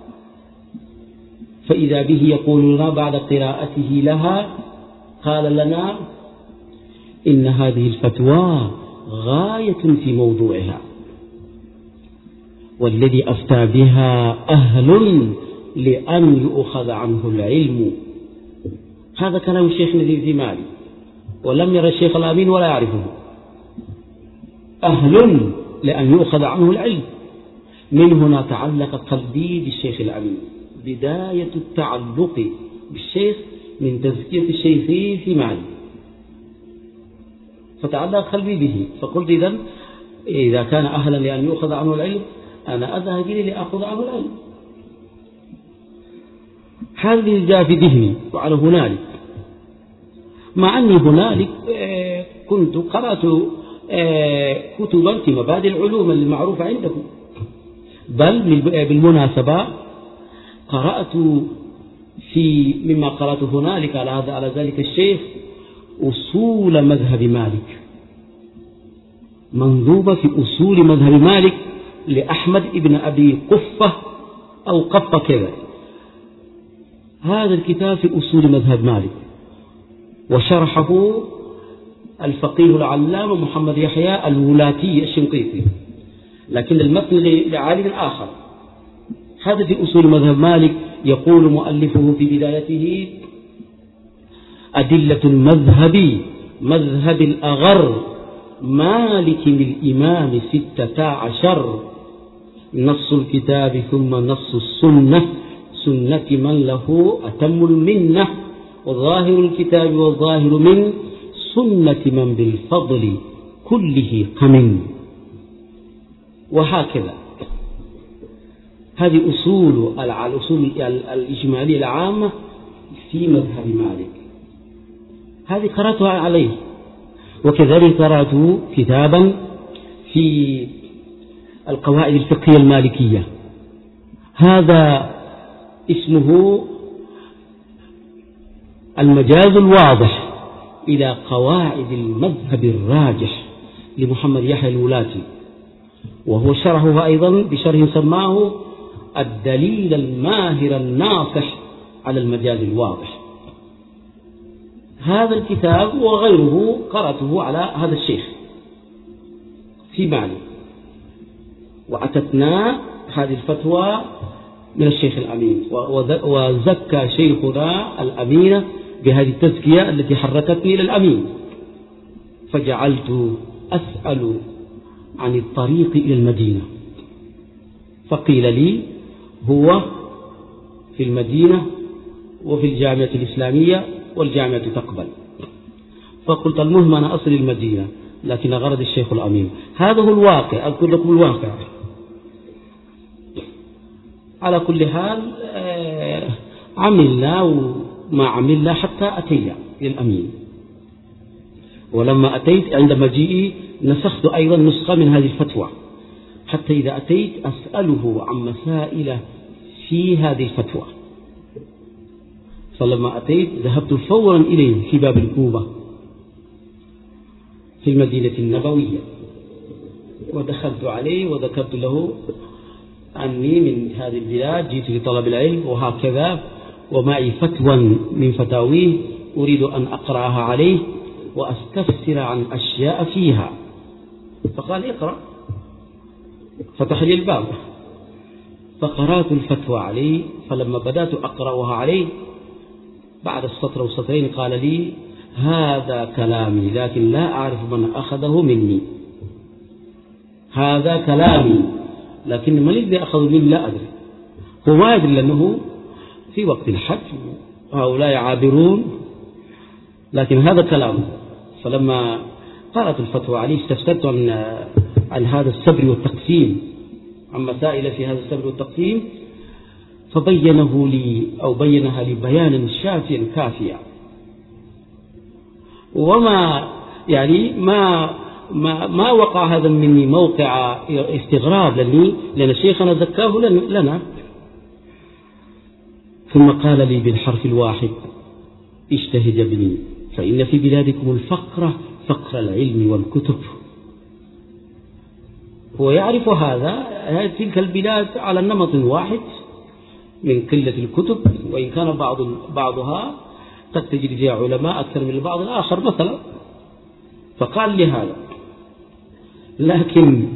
فإذا به يقول لنا بعد قراءته لها، قال لنا: إن هذه الفتوى غاية في موضوعها، والذي أفتى بها أهل لأن يؤخذ عنه العلم. هذا كلام الشيخ نذير في مالي، ولم يرى الشيخ الأمين ولا يعرفه. أهل لأن يؤخذ عنه العلم. من هنا تعلق قلبي بالشيخ الأمين، بداية التعلق بالشيخ من تزكية الشيخ في مالي. فتعلق قلبي به، فقلت إذا كان أهلا لأن يؤخذ عنه العلم أنا أذهب إليه لأخذ عنه العلم. هذه جاء في ذهني وعلى هنالك، مع أني هنالك كنت قرأت كتبا في مبادئ العلوم المعروفة عندكم، بل بالمناسبة قرأت مما قرأت هنالك على ذلك الشيخ أصول مذهب مالك، منظومة في أصول مذهب مالك لأحمد ابن أبي قفة أو قفة كذا. هذا الكتاب في أصول مذهب مالك، وشرحه الفقيه العلامة محمد يحيى الولاتي الشنقيطي، لكن المتن لعالم آخر. هذا في أصول مذهب مالك. يقول مؤلفه في بدايته: أدلة المذهب مذهب الأغر مالك الإمام 16، نص الكتاب ثم نص السنة، سنة من له أتم المنة، وظاهر الكتاب والظاهر من سنة من بالفضل كله قمن. وهكذا هذه الأصول الإجمالية العامة في مذهب مالك، هذه قرأتها عليه. وكذلك قرأت كتابا في القواعد الفقهية المالكية، هذا اسمه المجاز الواضح إلى قواعد المذهب الراجح لمحمد يحيى الولاتي، وهو شرحه أيضا بشرح سماه الدليل الماهر الناصح على المجاز الواضح. هذا الكتاب وغيره قرأته على هذا الشيخ في مالك، وأتتنا هذه الفتوى من الشيخ الأمين، وزكى شيخنا الأمين بهذه التزكية التي حركتني إلى الأمين، فجعلت أسأل عن الطريق إلى المدينة، فقيل لي هو في المدينة وفي الجامعة الإسلامية والجامعة تقبل، فقلت المهم أنا أصل المدينة، لكن غرض الشيخ الأمين. هذا هو الواقع، أقول لكم الواقع. على كل حال عملنا وما عملنا حتى أتينا للأمين، ولما أتيت عند مجيئي نسخت أيضا نسخة من هذه الفتوى، حتى إذا أتيت أسأله عن مسائل في هذه الفتوى. فلما أتيت ذهبت فورا إليه في باب الكوبة في المدينة النبوية، ودخلت عليه وذكرت له أني من هذه البلاد جئت لطلب العلم وهكذا، ومعي فتوى من فتاويه أريد أن أقرأها عليه وأستفسر عن أشياء فيها. فقال اقرأ، فتح لي الباب فقرأت الفتوى عليه. فلما بدأت أقرأها عليه بعد السطر وسطرين قال لي هذا كلامي لكن لا أعرف من أخذه مني، هذا كلامي لكن من الذي أخذ مني لا أدري. هو ما يدري لأنه في وقت الحج هؤلاء عابرون، لكن هذا كلامه. فلما قرأت الفتوى عليه استفسرت عن هذا السبر والتقسيم، عن مسائل في هذا السبر والتقسيم، فبينه لي أو بينها لي بيانا شافيا كافيا. وما يعني ما وقع هذا مني موقع استغراب لأن شيخنا ذكاه لنا. ثم قال لي بالحرف الواحد اجتهد يا ابني فإن في بلادكم الفقر فقر العلم والكتب. هو يعرف هذا، تلك البلاد على نمط واحد من قلة الكتب، وإن كان بعضها قد تجد فيها علماء أكثر من البعض الآخر مثلا. فقال لي هذا، لكن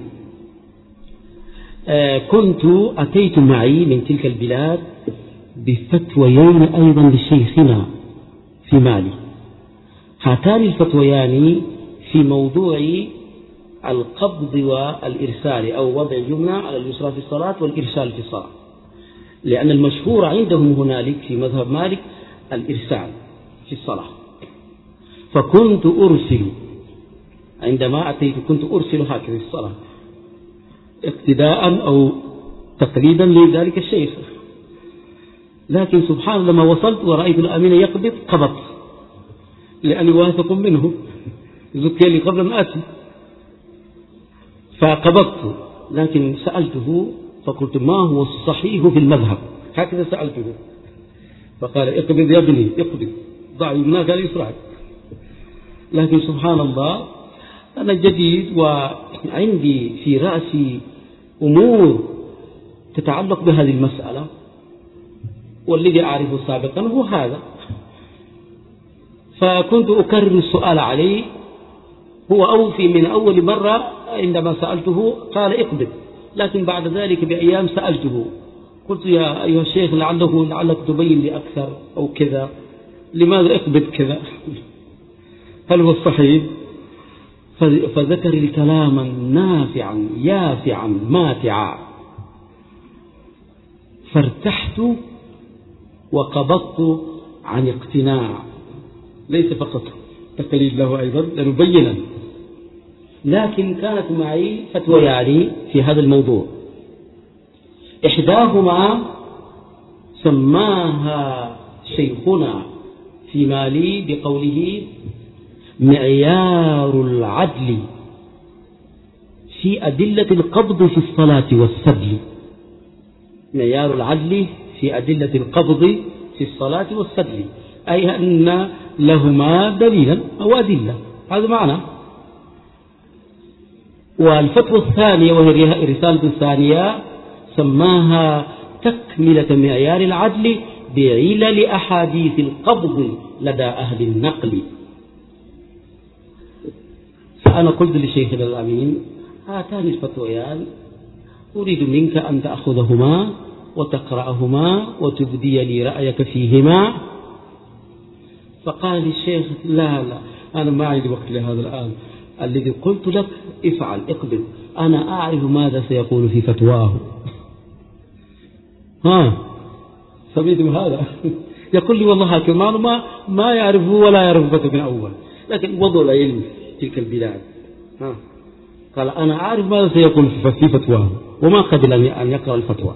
كنت أتيت معي من تلك البلاد بفتويين أيضا لشيخنا في مالي. هاتان الفتويان في موضوع القبض والإرسال، أو وضع اليمنى على اليسرى في الصلاة والإرسال في الصلاة، لأن المشهور عندهم هنالك في مذهب مالك الإرسال في الصلاة. فكنت أرسل عندما أتيت كنت أرسل هكذا الصلاة اقتداء أو تقليدا لذلك الشيخ، لكن سبحان الله لما وصلت ورأيت الأمين يقبض قبضت، لأني واثق منه، ذكر لي قبل أن آتي فقبضت. لكن سألته فقلت ما هو الصحيح في المذهب، هكذا سألته فقال اقبض يا ابني اقبض، ضع يمناك على يسرك. لكن سبحان الله أنا جديد وعندي في رأسي أمور تتعلق بهذه المسألة، والذي أعرفه سابقا هو هذا، فكنت أكرر السؤال عليه. هو أوفي من أول مرة عندما سألته قال اقبض، لكن بعد ذلك بأيام سألته قلت يا أيها الشيخ لعلك تبين لي أكثر أو كذا، لماذا اقبض كذا، هل هو الصحيح؟ فذكر الكلاما نافعا يافعا ماتعا، فارتحت وقبضت عن اقتناع، ليس فقط تقليد له أيضا لنبينا. لكن كانت معي فتويان في هذا الموضوع، إحداهما سماها شيخنا في مالي بقوله معيار العدل في أدلة القبض في الصلاة والسدل. معيار العدل في أدلة القبض في الصلاة والسدل، أي أن لهما دليلا أو أدلة، هذا معنى. والفتوى الثانية وهي الرسالة الثانية سماها تكملة معيار العدل بعلل أحاديث القبض لدى أهل النقل. فأنا قلت لشيخنا الأمين هاتان الفتويان أريد منك أن تأخذهما وتقرأهما وتبدي لي رأيك فيهما. فقال لي الشيخ لا أنا ما عندي وقت لهذا الآن، الذي قلت لك افعل اقبل، أنا أعرف ماذا سيقول في فتواه. سمعتم هذا؟ يقول لي والله هكذا ما يعرفه ولا يعرف فتوى من أول، لكن وضع العلم في تلك البلاد. قال أنا أعرف ماذا سيقول في فتواه، وما قبل أن يقرأ الفتوى.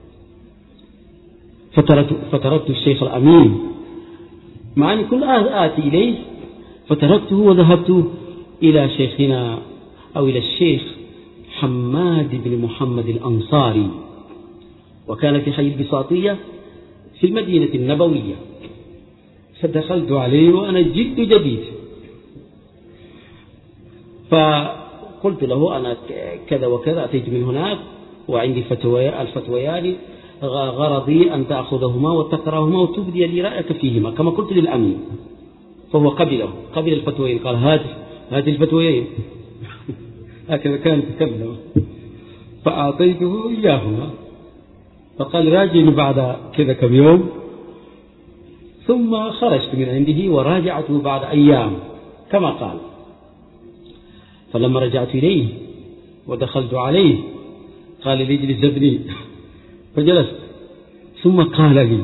فتركت الشيخ الأمين مع أن كل آتي إليه، فتركته وذهبت إلى شيخنا أو إلى الشيخ حماد بن محمد الأنصاري، وكان في حي البساطية في المدينة النبوية. فدخلت عليه وأنا جديد، فقلت له أنا كذا وكذا أتيت من هناك وعندي الفتويان، غرضي أن تأخذهما وتقرأهما وتبدي لي رأيك فيهما كما قلت للأمين. فهو قبل الفتويين، قال هات الفتويين هكذا كان يتكلم. فأعطيته إياهما، فقال راجعني بعد كذا كم يوم، ثم خرجت من عنده وراجعته بعد أيام كما قال. فلما رجعت إليه ودخلت عليه قال لي اجلس ابني، فجلست، ثم قال لي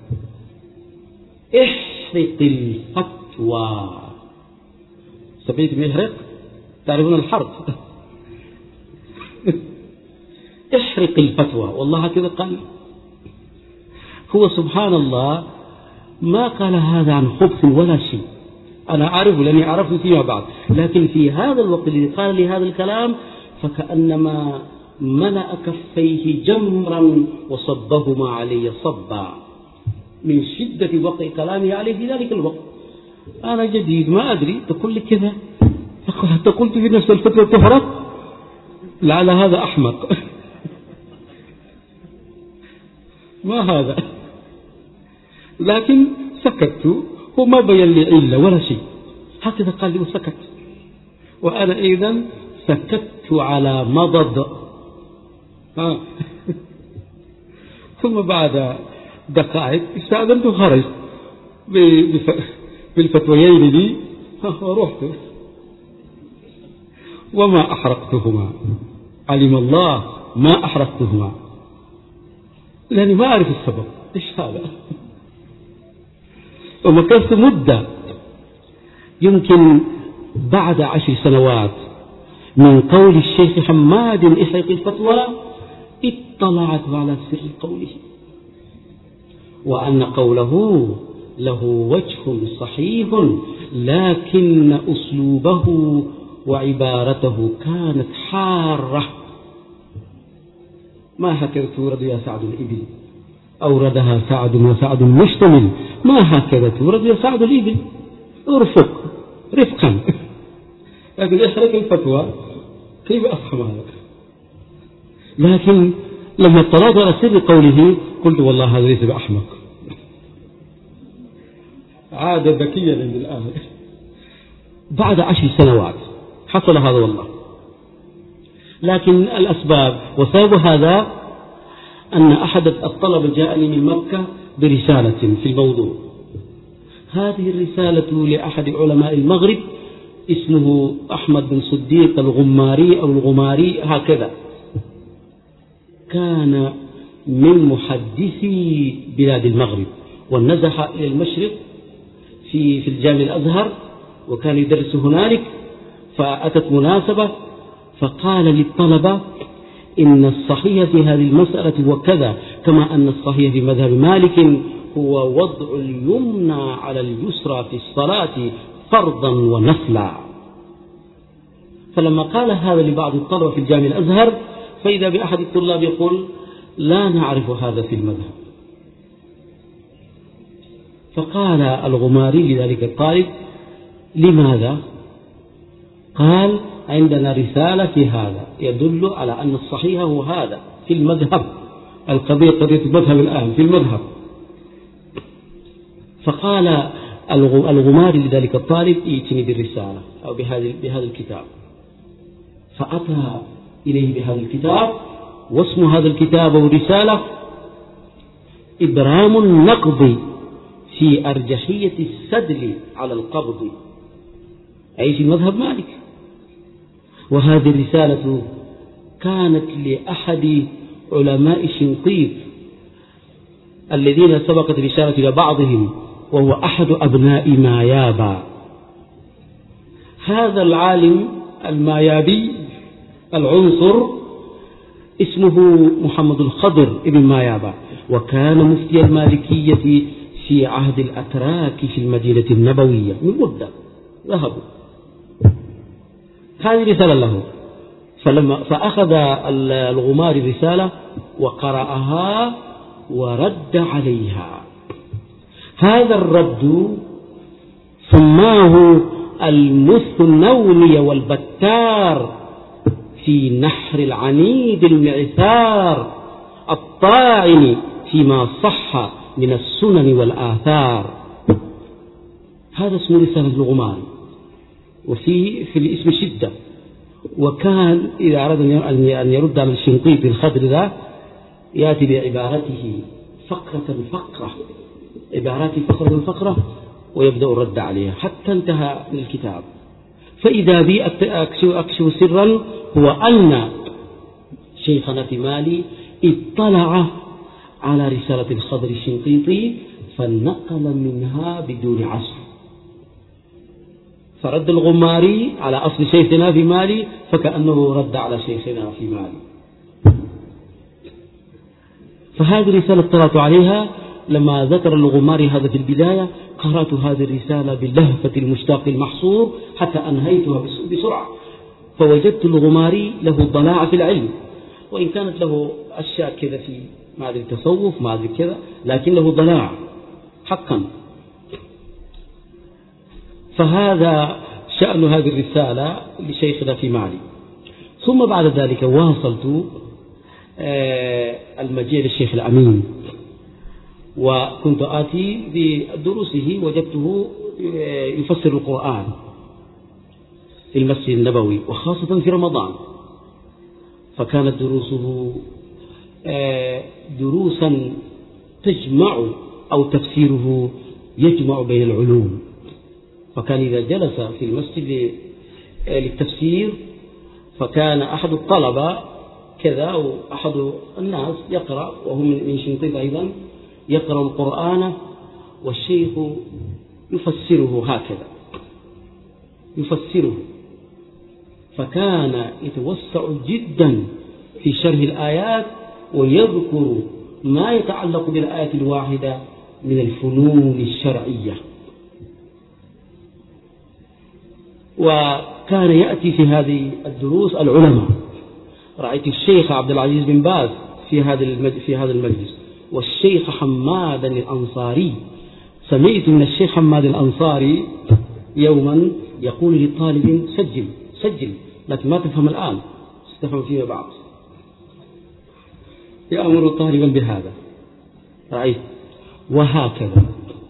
احرق الفتوى. سمعت من يحرق؟ تعرفون الحرق؟ احرق الفتوى، والله هكذا قال. هو سبحان الله ما قال هذا عن خبث ولا شيء، أنا أعرف لأني عرفت فيما بعد، لكن في هذا الوقت الذي قال لي هذا الكلام فكأنما ملأ كفيه جمرا وصبهما علي صبا من شدة وقع كلامه عليه في ذلك الوقت. أنا جديد ما أدري، تقول لي كذا، حتى قلت في نفس الفترة تحرق، لعل هذا أحمق ما هذا. لكن سكت وما بين لي إلا ولا شيء، هكذا قال لي وسكت، وأنا أيضا سكت على مضض. ثم بعد دقائق استأذنت وخرجت بالفتويين لي ورحت، وما أحرقتهما، علم الله ما أحرقتهما، لأني ما أعرف السبب إيش هذا. ومكثت مدة يمكن بعد 10 سنوات من قول الشيخ حماد إحرق الفتوى اطلعت على سر قوله، وأن قوله له وجه صحيح، لكن أسلوبه وعبارته كانت حارة. ما هكذا تورد يا سعد الإبل، أوردها سعد وسعد مشتمل، ما هكذا تورد يا سعد الإبل، ارفق رفقا. لكن إحرق الفتوى كيف أفهم هذا؟ لكن لما اطلعت على سر قوله قلت والله هذا ليس بأحمق، عاد ذكيا عند الآن. بعد 10 سنوات حصل هذا والله. لكن الأسباب وسبب هذا أن أحد الطلبة جاءني من مكة برسالة في الموضوع. هذه الرسالة لأحد علماء المغرب اسمه أحمد بن صديق الغماري أو الغماري هكذا، كان من محدثي بلاد المغرب ونزح إلى المشرق في الجامع الأزهر وكان يدرس هنالك. فأتت مناسبة فقال للطلبة إن الصحيح في هذه المسألة وكذا، كما أن الصحيح في مذهب مالك هو وضع اليمنى على اليسرى في الصلاة فرضا ونفلا. فلما قال هذا لبعض الطلبة في الجامع الأزهر فإذا بأحد الطلاب يقول لا نعرف هذا في المذهب. فقال الغماري لذلك الطالب لماذا؟ قال عندنا رسالة في هذا يدل على أن الصحيح هو هذا في المذهب، القضية قضية المذهب الآن في المذهب. فقال الغماري لذلك الطالب ائتني بالرسالة أو بهذا الكتاب، فأتى إليه بهذا الكتاب، واسم هذا الكتاب والرسالة إبرام النقض في أرجحية السدل على القبض، أي في مذهب مالك. وهذه الرسالة كانت لأحد علماء شنقيط الذين سبقت الرسالة إلى بعضهم، وهو أحد أبناء مايابا. هذا العالم المايابي العنصر اسمه محمد الخضر ابن مايابا، وكان مفتي المالكية في عهد الأتراك في المدينة النبوية من مدة ذهبوا. هذه رسالة له، فأخذ الغماري الرسالة وقرأها ورد عليها. هذا الرد سماه المثنوني والبتار في نحر العنيد المعثار الطاعن فيما صح من السنن والآثار. هذا اسم رسالة الغماري، وفي الاسم شدة. وكان إذا أراد أن يرد على الشنقيطي الخضر ذا يأتي بعبارته فقرة فقرة، عبارات فقرة فقرة، ويبدأ الرد عليها حتى انتهى من الكتاب. فإذا بي أكشف سرا هو أن شيخنا في مالي اطلع على رسالة الخضر الشنقيطي فنقل منها بدون عصر، فرد الغماري على أصل شيخنا في مالي فكأنه رد على شيخنا في مالي. فهذه الرسالة اطلعت عليها لما ذكر الغماري هذا في البداية، قرأت هذه الرسالة باللهفة المشتاق المحصور حتى أنهيتها بسرعة، فوجدت الغماري له ضلاع في العلم، وإن كانت له أشياء كذا في معرفة التصوف معرفة كذا، لكن له ضلاع حقا. فهذا شأن هذه الرسالة لشيخنا في مالي. ثم بعد ذلك واصلت المجيء للشيخ الأمين، وكنت آتي بدروسه وجدته يفسر القرآن في المسجد النبوي وخاصة في رمضان، فكانت دروسه دروسا تجمع أو تفسيره يجمع بين العلوم. فكان إذا جلس في المسجد للتفسير فكان أحد الطلبة كذا أو أحد الناس يقرأ، وهم من شنقيط أيضا، يقرأ القرآن والشيخ يفسره هكذا. يفسره، فكان يتوسع جدا في شرح الآيات ويذكر ما يتعلق بالآية الواحدة من الفنون الشرعية. وكان يأتي في هذه الدروس العلماء. رأيت الشيخ عبد العزيز بن باز في هذا المجلس، والشيخ حماد الأنصاري. سمعت من الشيخ حماد الأنصاري يوما يقول لطالب: سجل لكن ما تفهم الآن، ستفهم فيما بعد. يأمر طالبا بهذا. رأيت وهكذا.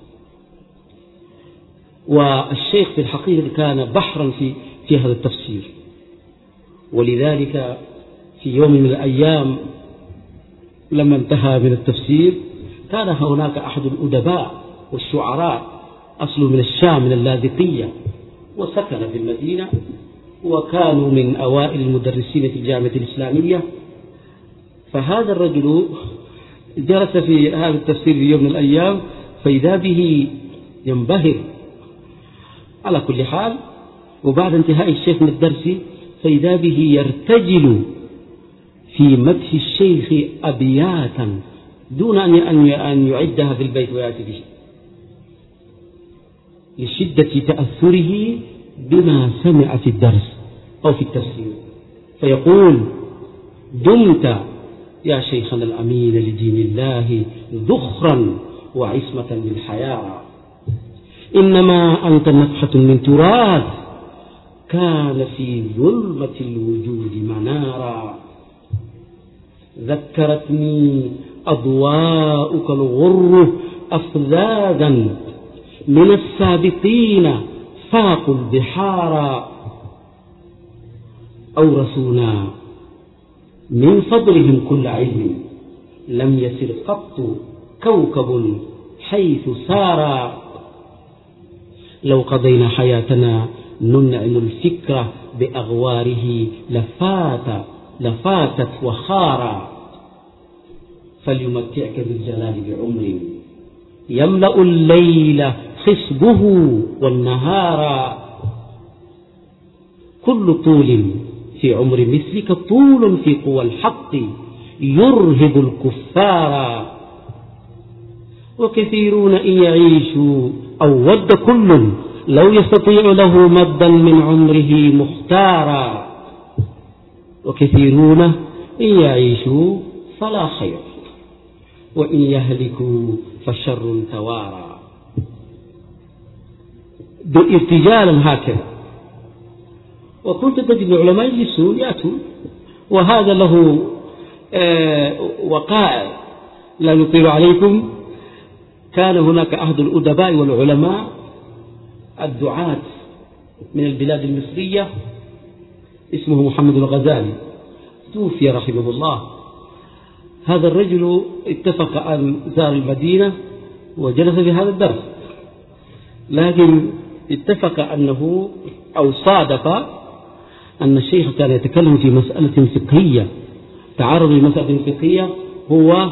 والشيخ في الحقيقة كان بحرا في هذا التفسير، ولذلك في يوم من الأيام لما انتهى من التفسير كان هناك أحد الأدباء والشعراء أصله من الشام من اللاذقية، وسكن في المدينة، وكانوا من أوائل المدرسين في الجامعة الإسلامية. فهذا الرجل جلس في هذا التفسير في يوم من الأيام، فإذا به ينبهر. على كل حال، وبعد انتهاء الشيخ من الدرس فإذا به يرتجل في مدح الشيخ أبياتا دون أن يعدها في البيت ويأتي به، لشدة تأثره بما سمع في الدرس أو في التفسير. فيقول: دمت يا شيخنا الأمين لدين الله ذخرا وعصمة للحياة، إنما أنت نفحة من تراث كان في ظلمة الوجود منارا، ذكرتني أضواءك الغر أفذاذا من السابقين فاقوا البحارا، أورثونا من فضلهم كل علم لم يسر قط كوكب حيث سارا، لو قضينا حياتنا ننعم الفكرة بأغواره لفاتت وخارا، فليمتعك بالجلال بعمر يملأ الليل خصبه والنهار، كل طول في عمر مثلك طول في قوى الحق يرهب الكفار، وكثيرون إن يعيشوا أو ود كل لو يستطيع له مدا من عمره مختارا، وكثيرون إن يعيشوا فلا خير وإن يهلكوا فالشر توارى. ارتجالا هكذا. وكنت تجد العلماء يجلسون يأتون، وهذا له وقائع لا نطيل عليكم. كان هناك أحد الأدباء والعلماء الدعاة من البلاد المصرية اسمه محمد الغزالي، توفي رحمه الله. هذا الرجل اتفق أن زار المدينة وجلس في هذا الدرس، لكن اتفق أنه أو صادف أن الشيخ كان يتكلم في مسألة فقهية، تعرض لمسألة فقهية، هو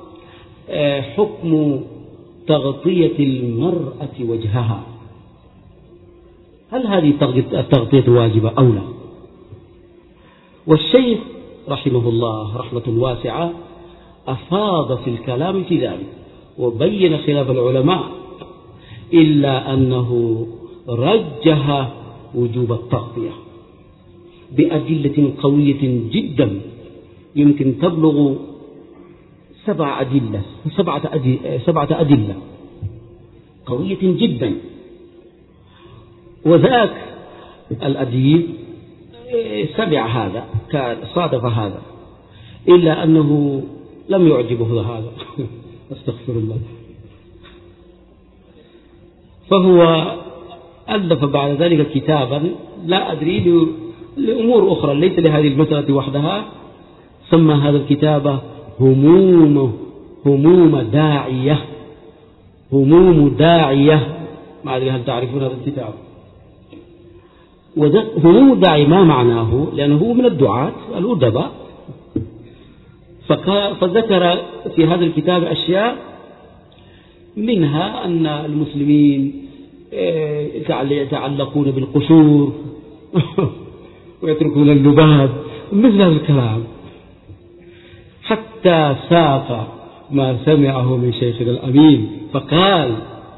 حكم تغطية المرأة وجهها، هل هذه التغطية واجبة أو لا؟ والشيخ رحمه الله رحمة واسعة أفاض في الكلام في ذلك وبين خلاف العلماء، إلا أنه رجح وجوب التغطية بأدلة قوية جدا، يمكن تبلغ 7 أدلة قوية جدا. وذاك الأديب سمع هذا، صادف هذا، إلا أنه لم يعجبه هذا استغفر الله. فهو ألف بعد ذلك كتابا لا أدري لأمور أخرى ليس لهذه المسألة وحدها، سمى هذا الكتاب هموم داعية. ما أدري هل تعرفون هذا الكتاب؟ هموم الداعية ما معناه؟ لأنه من الدعاة الأدباء، فذكر في هذا الكتاب أشياء، منها أن المسلمين يتعلقون بالقشور ويتركون اللباب مثل هذا الكلام، حتى ساق ما سمعه من شيخنا الأمين فقال: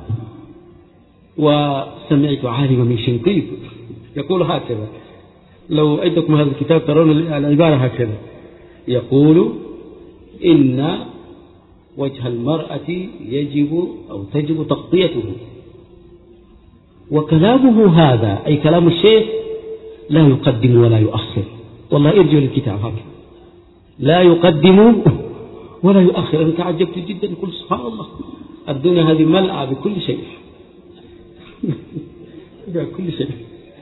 وسمعت عالما من شنقيط يقول هكذا، لو عندكم هذا الكتاب ترون العبارة هكذا، يقول: إن وجه المرأة يجب أو تجب تغطيته. وكلامه هذا أي كلام الشيخ لا يقدم ولا يؤخر، والله ارجع للكتاب هكذا، لا يقدم ولا يؤخر. أنا تعجبت جدا، قلت سبحان الله، الدنيا هذه ملأة بكل شيء بكل شيء.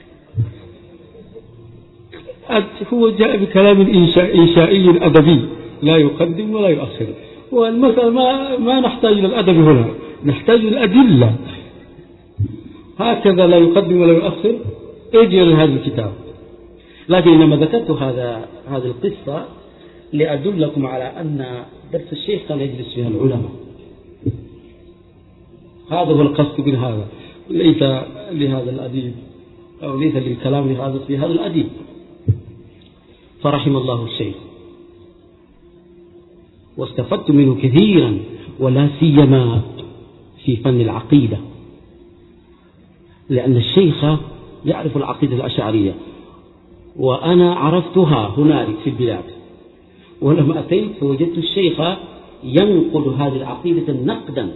هو جاء بكلام إنشائي أدبي، لا يقدم ولا يؤخر. والمسألة ما نحتاج إلى الأدب هنا، نحتاج إلى الأدلة. هكذا لا يقدم ولا يؤخر، ارجع لهذا الكتاب. لكن إنما ذكرت هذه القصة لأدلكم على أن درس الشيخ كان يجلس فيها العلماء. هذا هو القصد من هذا، ليس لهذا الأديب أو ليس للكلام في هذا الأديب. فرحم الله الشيخ واستفدت منه كثيرا، ولا سيما في فن العقيدة، لأن الشيخ يعرف العقيدة الأشعرية، وأنا عرفتها هنالك في البلاد، ولما أتيت فوجدت الشيخ ينقل هذه العقيدة نقدا،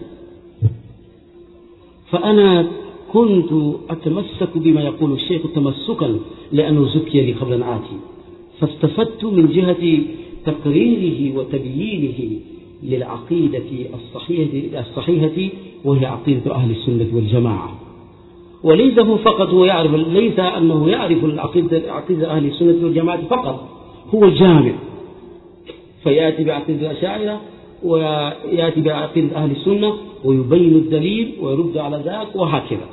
فأنا كنت أتمسك بما يقول الشيخ تمسكا، لأنه زكي لي قبل أن آتي، فاستفدت من جهة تقريره وتبيينه للعقيدة الصحيحة وهي عقيدة أهل السنة والجماعة. وليس هو فقط هو يعرف، ليس أنه يعرف عقيدة أهل السنة والجماعة فقط، هو جامع، فيأتي بعقيدة الأشاعرة ويأتي بعقيدة أهل السنة ويبين الدليل ويرد على ذلك وهكذا.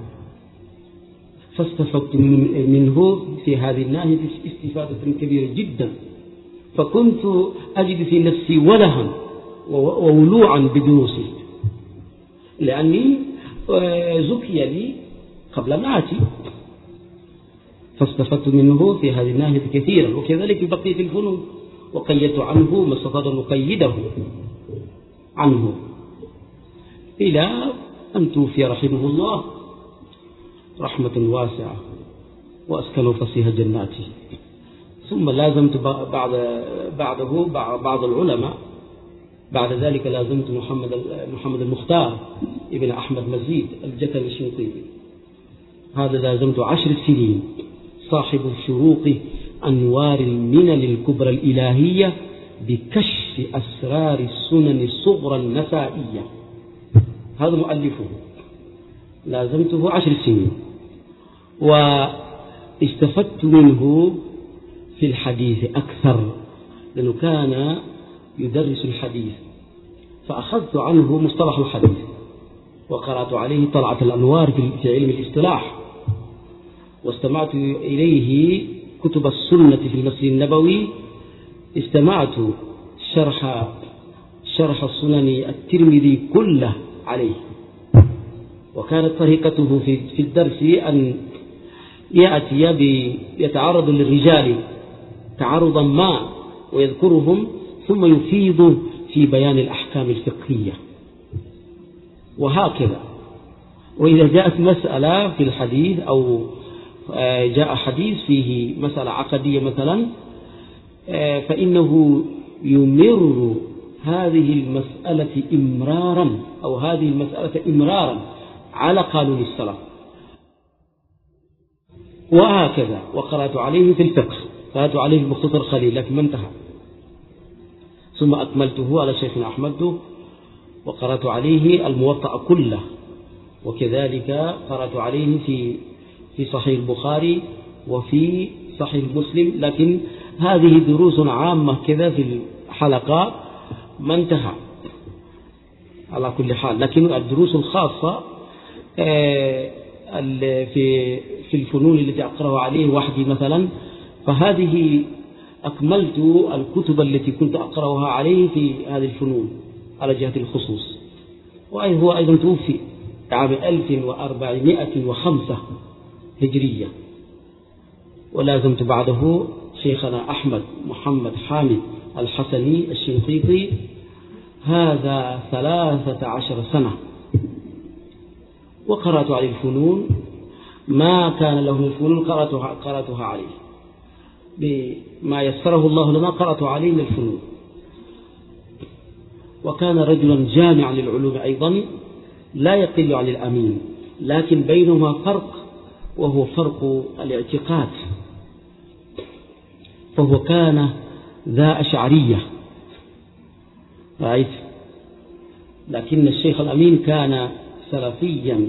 فاستفدت منه في هذه الناحية استفادة كبيرة جدا، فكنت أجد في نفسي ولها وولوعا بدروسه، لأني زكي لي قبل أن آتي، فاستفدت منه في هذه الناحية كثيرا. وكذلك في بقية الفنون، وقيدت عنه ما استطعت أن نقيده عنه إلى أن توفي رحمه الله رحمة واسعة وأسكنوا فصيح جناته. ثم لازمت بعده بعض العلماء، بعد ذلك لازمت محمد المختار ابن أحمد مزيد الجكني الشنقيطي، هذا لازمت 10 سنين، صاحب شروق أنوار المنن الكبرى الإلهية بكشف أسرار السنن الصغرى النسائية، هذا مؤلفه، لازمته 10 سنين. واستفدت منه في الحديث أكثر، لأنه كان يدرس الحديث، فأخذت عنه مصطلح الحديث، وقرأت عليه طلعة الأنوار في علم الاصطلاح، واستمعت إليه كتب السنة في المسجد النبوي، استمعت شرح السنن الترمذي كله عليه. وكانت طريقته في الدرس أن يتعرض للرجال تعرضا ما ويذكرهم، ثم يفيض في بيان الأحكام الفقهية وهكذا. وإذا جاءت مسألة في الحديث أو جاء حديث فيه مسألة عقدية مثلا، فإنه يمر هذه المسألة إمرارا أو هذه المسألة إمرارا على قانون السلف، وهكذا. وقرأت عليه في الفقه، قرأت عليه المختصر خليل لكن ما انتهى، ثم أكملته على شيخنا أحمد، وقرأت عليه الموطأ كله، وكذلك قرأت عليه في صحيح البخاري وفي صحيح مسلم، لكن هذه دروس عامة كذا في الحلقات ما انتهى على كل حال. لكن الدروس الخاصة في الفنون التي أقرأها عليه وحدي مثلا، فهذه أكملت الكتب التي كنت أقرأها عليه في هذه الفنون على جهة الخصوص. وهو أيضا توفي عام 1405 هجرية، ولازمت بعده شيخنا أحمد محمد حامد الحسني الشنقيطي، هذا 13 سنة، وقرأت عليه الفنون، ما كان له من الفنون قرأتها عليه، بما يسره الله لنا قرأت عليه من الفنون. وكان رجلا جامعا للعلوم أيضا، لا يقل عن الأمين، لكن بينهما فرق، وهو فرق الاعتقاد، فهو كان ذا أشعرية، رأيت، لكن الشيخ الأمين كان سلفيا،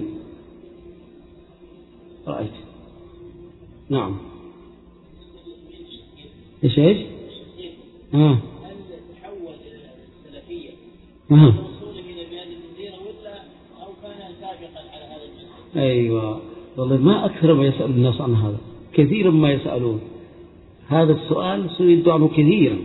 رأيت. نعم. إيش؟ هل تحول السلفية وصوله إلى بلاد الجزيرة ولا أو كان سابقا على هذا المنهج؟ أيوة، والله ما أكثر ما يسأل الناس عن هذا، كثيرا ما يسألون هذا السؤال، سئلت عنه كثيرا.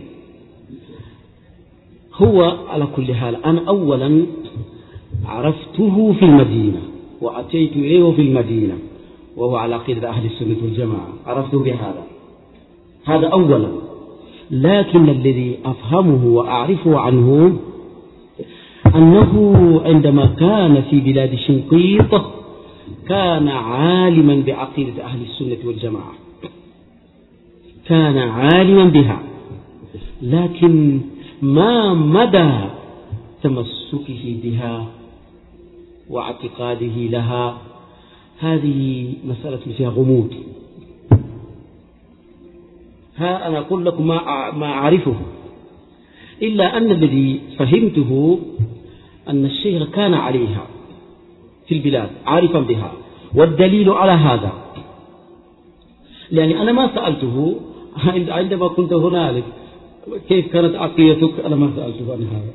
هو على كل حال أنا أولا عرفته في المدينة وأتيت إليه في المدينة، وهو على عقيدة أهل السنة والجماعة، عرفته بهذا، هذا أولا. لكن الذي أفهمه وأعرفه عنه أنه عندما كان في بلاد شنقيط كان عالما بعقيدة أهل السنة والجماعة، كان عالما بها، لكن ما مدى تمسكه بها واعتقاده لها، هذه مسألة فيها غموض. ها أنا أقول لكم ما أعرفه، إلا أن الذي فهمته أن الشيخ كان عليها في البلاد عارفا بها، والدليل على هذا لأني أنا ما سألته عندما كنت هنالك كيف كانت عقيدتك، أنا ما سألته عن هذا،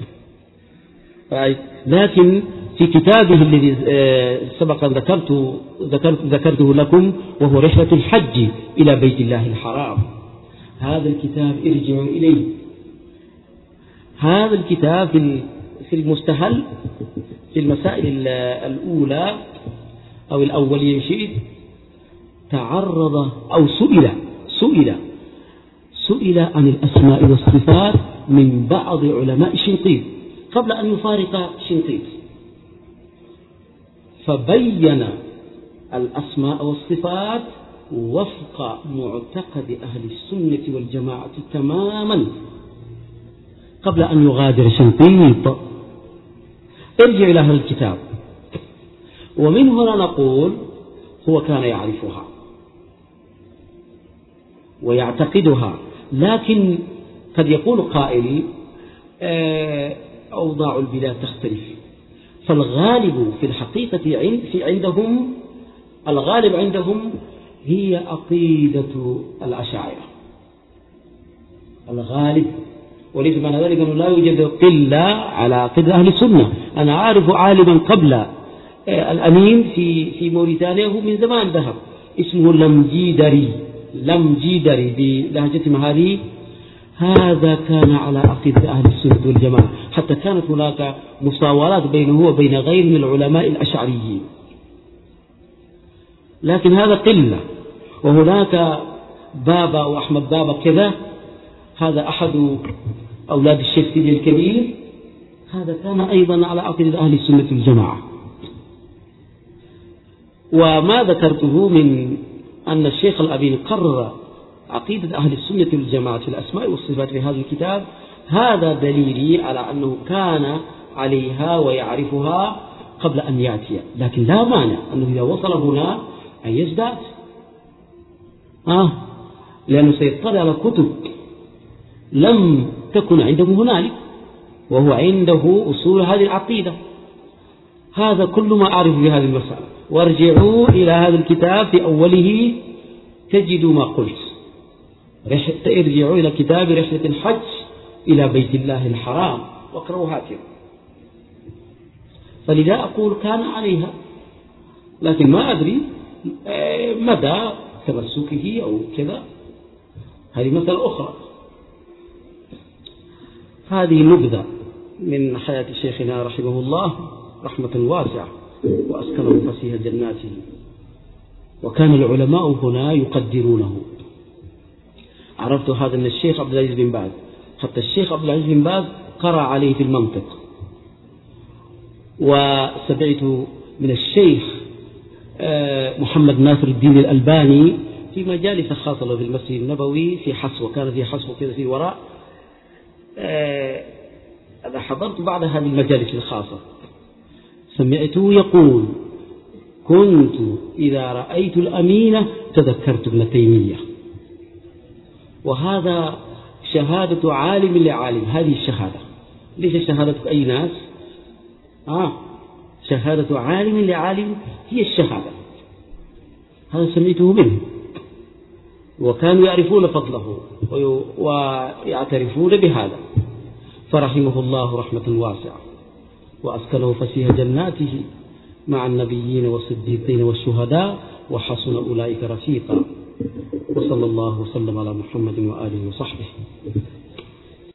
لكن في كتابه الذي سبق أن ذكرته لكم، وهو رحلة الحج إلى بيت الله الحرام، هذا الكتاب ارجعوا إليه، هذا الكتاب في المستهل في المسائل الأولى أو الأولية شيء تعرض أو سئل عن الأسماء والصفات من بعض علماء شنقيط قبل أن يفارق شنقيط، فبين الأسماء والصفات وفق معتقد أهل السنة والجماعة تماما قبل أن يغادر شنقيط. ارجع إلى هذا الكتاب، ومن هنا نقول هو كان يعرفها ويعتقدها، لكن قد يقول قائل أوضاع البلاد تختلف، فالغالب في الحقيقة عندهم الغالب عندهم هي عقيدة الأشاعرة، الغالب، وليس معنى ذلك أنه لا يوجد قلة على عقيدة أهل السنة. أنا أعرف عالما قبل الأمين في موريتانيا، هو من زمان ذهب، اسمه لمجيدري بلهجتهم هذه، هذا كان على عقيدة أهل السنة والجماعة، حتى كانت هناك مصاولات بينه وبين غير من العلماء الأشعريين، لكن هذا قلة. وهناك بابا وأحمد بابا كذا، هذا أحد أولاد الشيخ سيدي الكبير، هذا كان أيضا على عقيدة أهل السنة والجماعة. وما ذكرته من أن الشيخ الأمين قرر عقيدة أهل السنة والجماعة في الأسماء والصفات في هذا الكتاب، هذا دليلي على أنه كان عليها ويعرفها قبل أن يأتي، لكن لا مانع أنه إذا وصل هنا أن يزداد، لأنه سيطلع على كتب لم تكن عنده هنالك، وهو عنده أصول هذه العقيدة. هذا كل ما أعرف في هذه المسألة، وارجعوا إلى هذا الكتاب في أوله تجدوا ما قلت، ارجعوا إلى كتاب رحلة الحج إلى بيت الله الحرام واقرأوا هكذا. فلذا أقول كان عليها، لكن ما أدري مدى تمسكه أو كذا، هذه مسألة أخرى. هذه نبذة من حياة شيخنا رحمه الله رحمة واسعة. وأسكنه فسيح جناته. وكان العلماء هنا يقدرونه. عرفت هذا من الشيخ عبد العزيز بن باز، حتى الشيخ عبد العزيز بن باز قرأ عليه في المنطق. وسمعت من الشيخ محمد ناصر الدين الألباني في مجالس خاصة له في المسجد النبوي في حصوة، كان في حصوة كذا في وراء. أنا حضرت بعض هذه المجالس الخاصة، سمعته يقول: كنت إذا رأيت الأمينة تذكرت ابن تيمية. وهذا شهادة عالم لعالم، هذه الشهادة ليس شهادة أي ناس، شهادة عالم لعالم هي الشهادة. هذا سمعته منه، وكانوا يعرفون فضله ويعترفون بهذا. فرحمه الله رحمة واسعة، وأسكنه فسيح جناته مع النبيين والصديقين والشهداء، وحسن أولئك رفيقا. وصلى الله وسلم على محمد وآله وصحبه.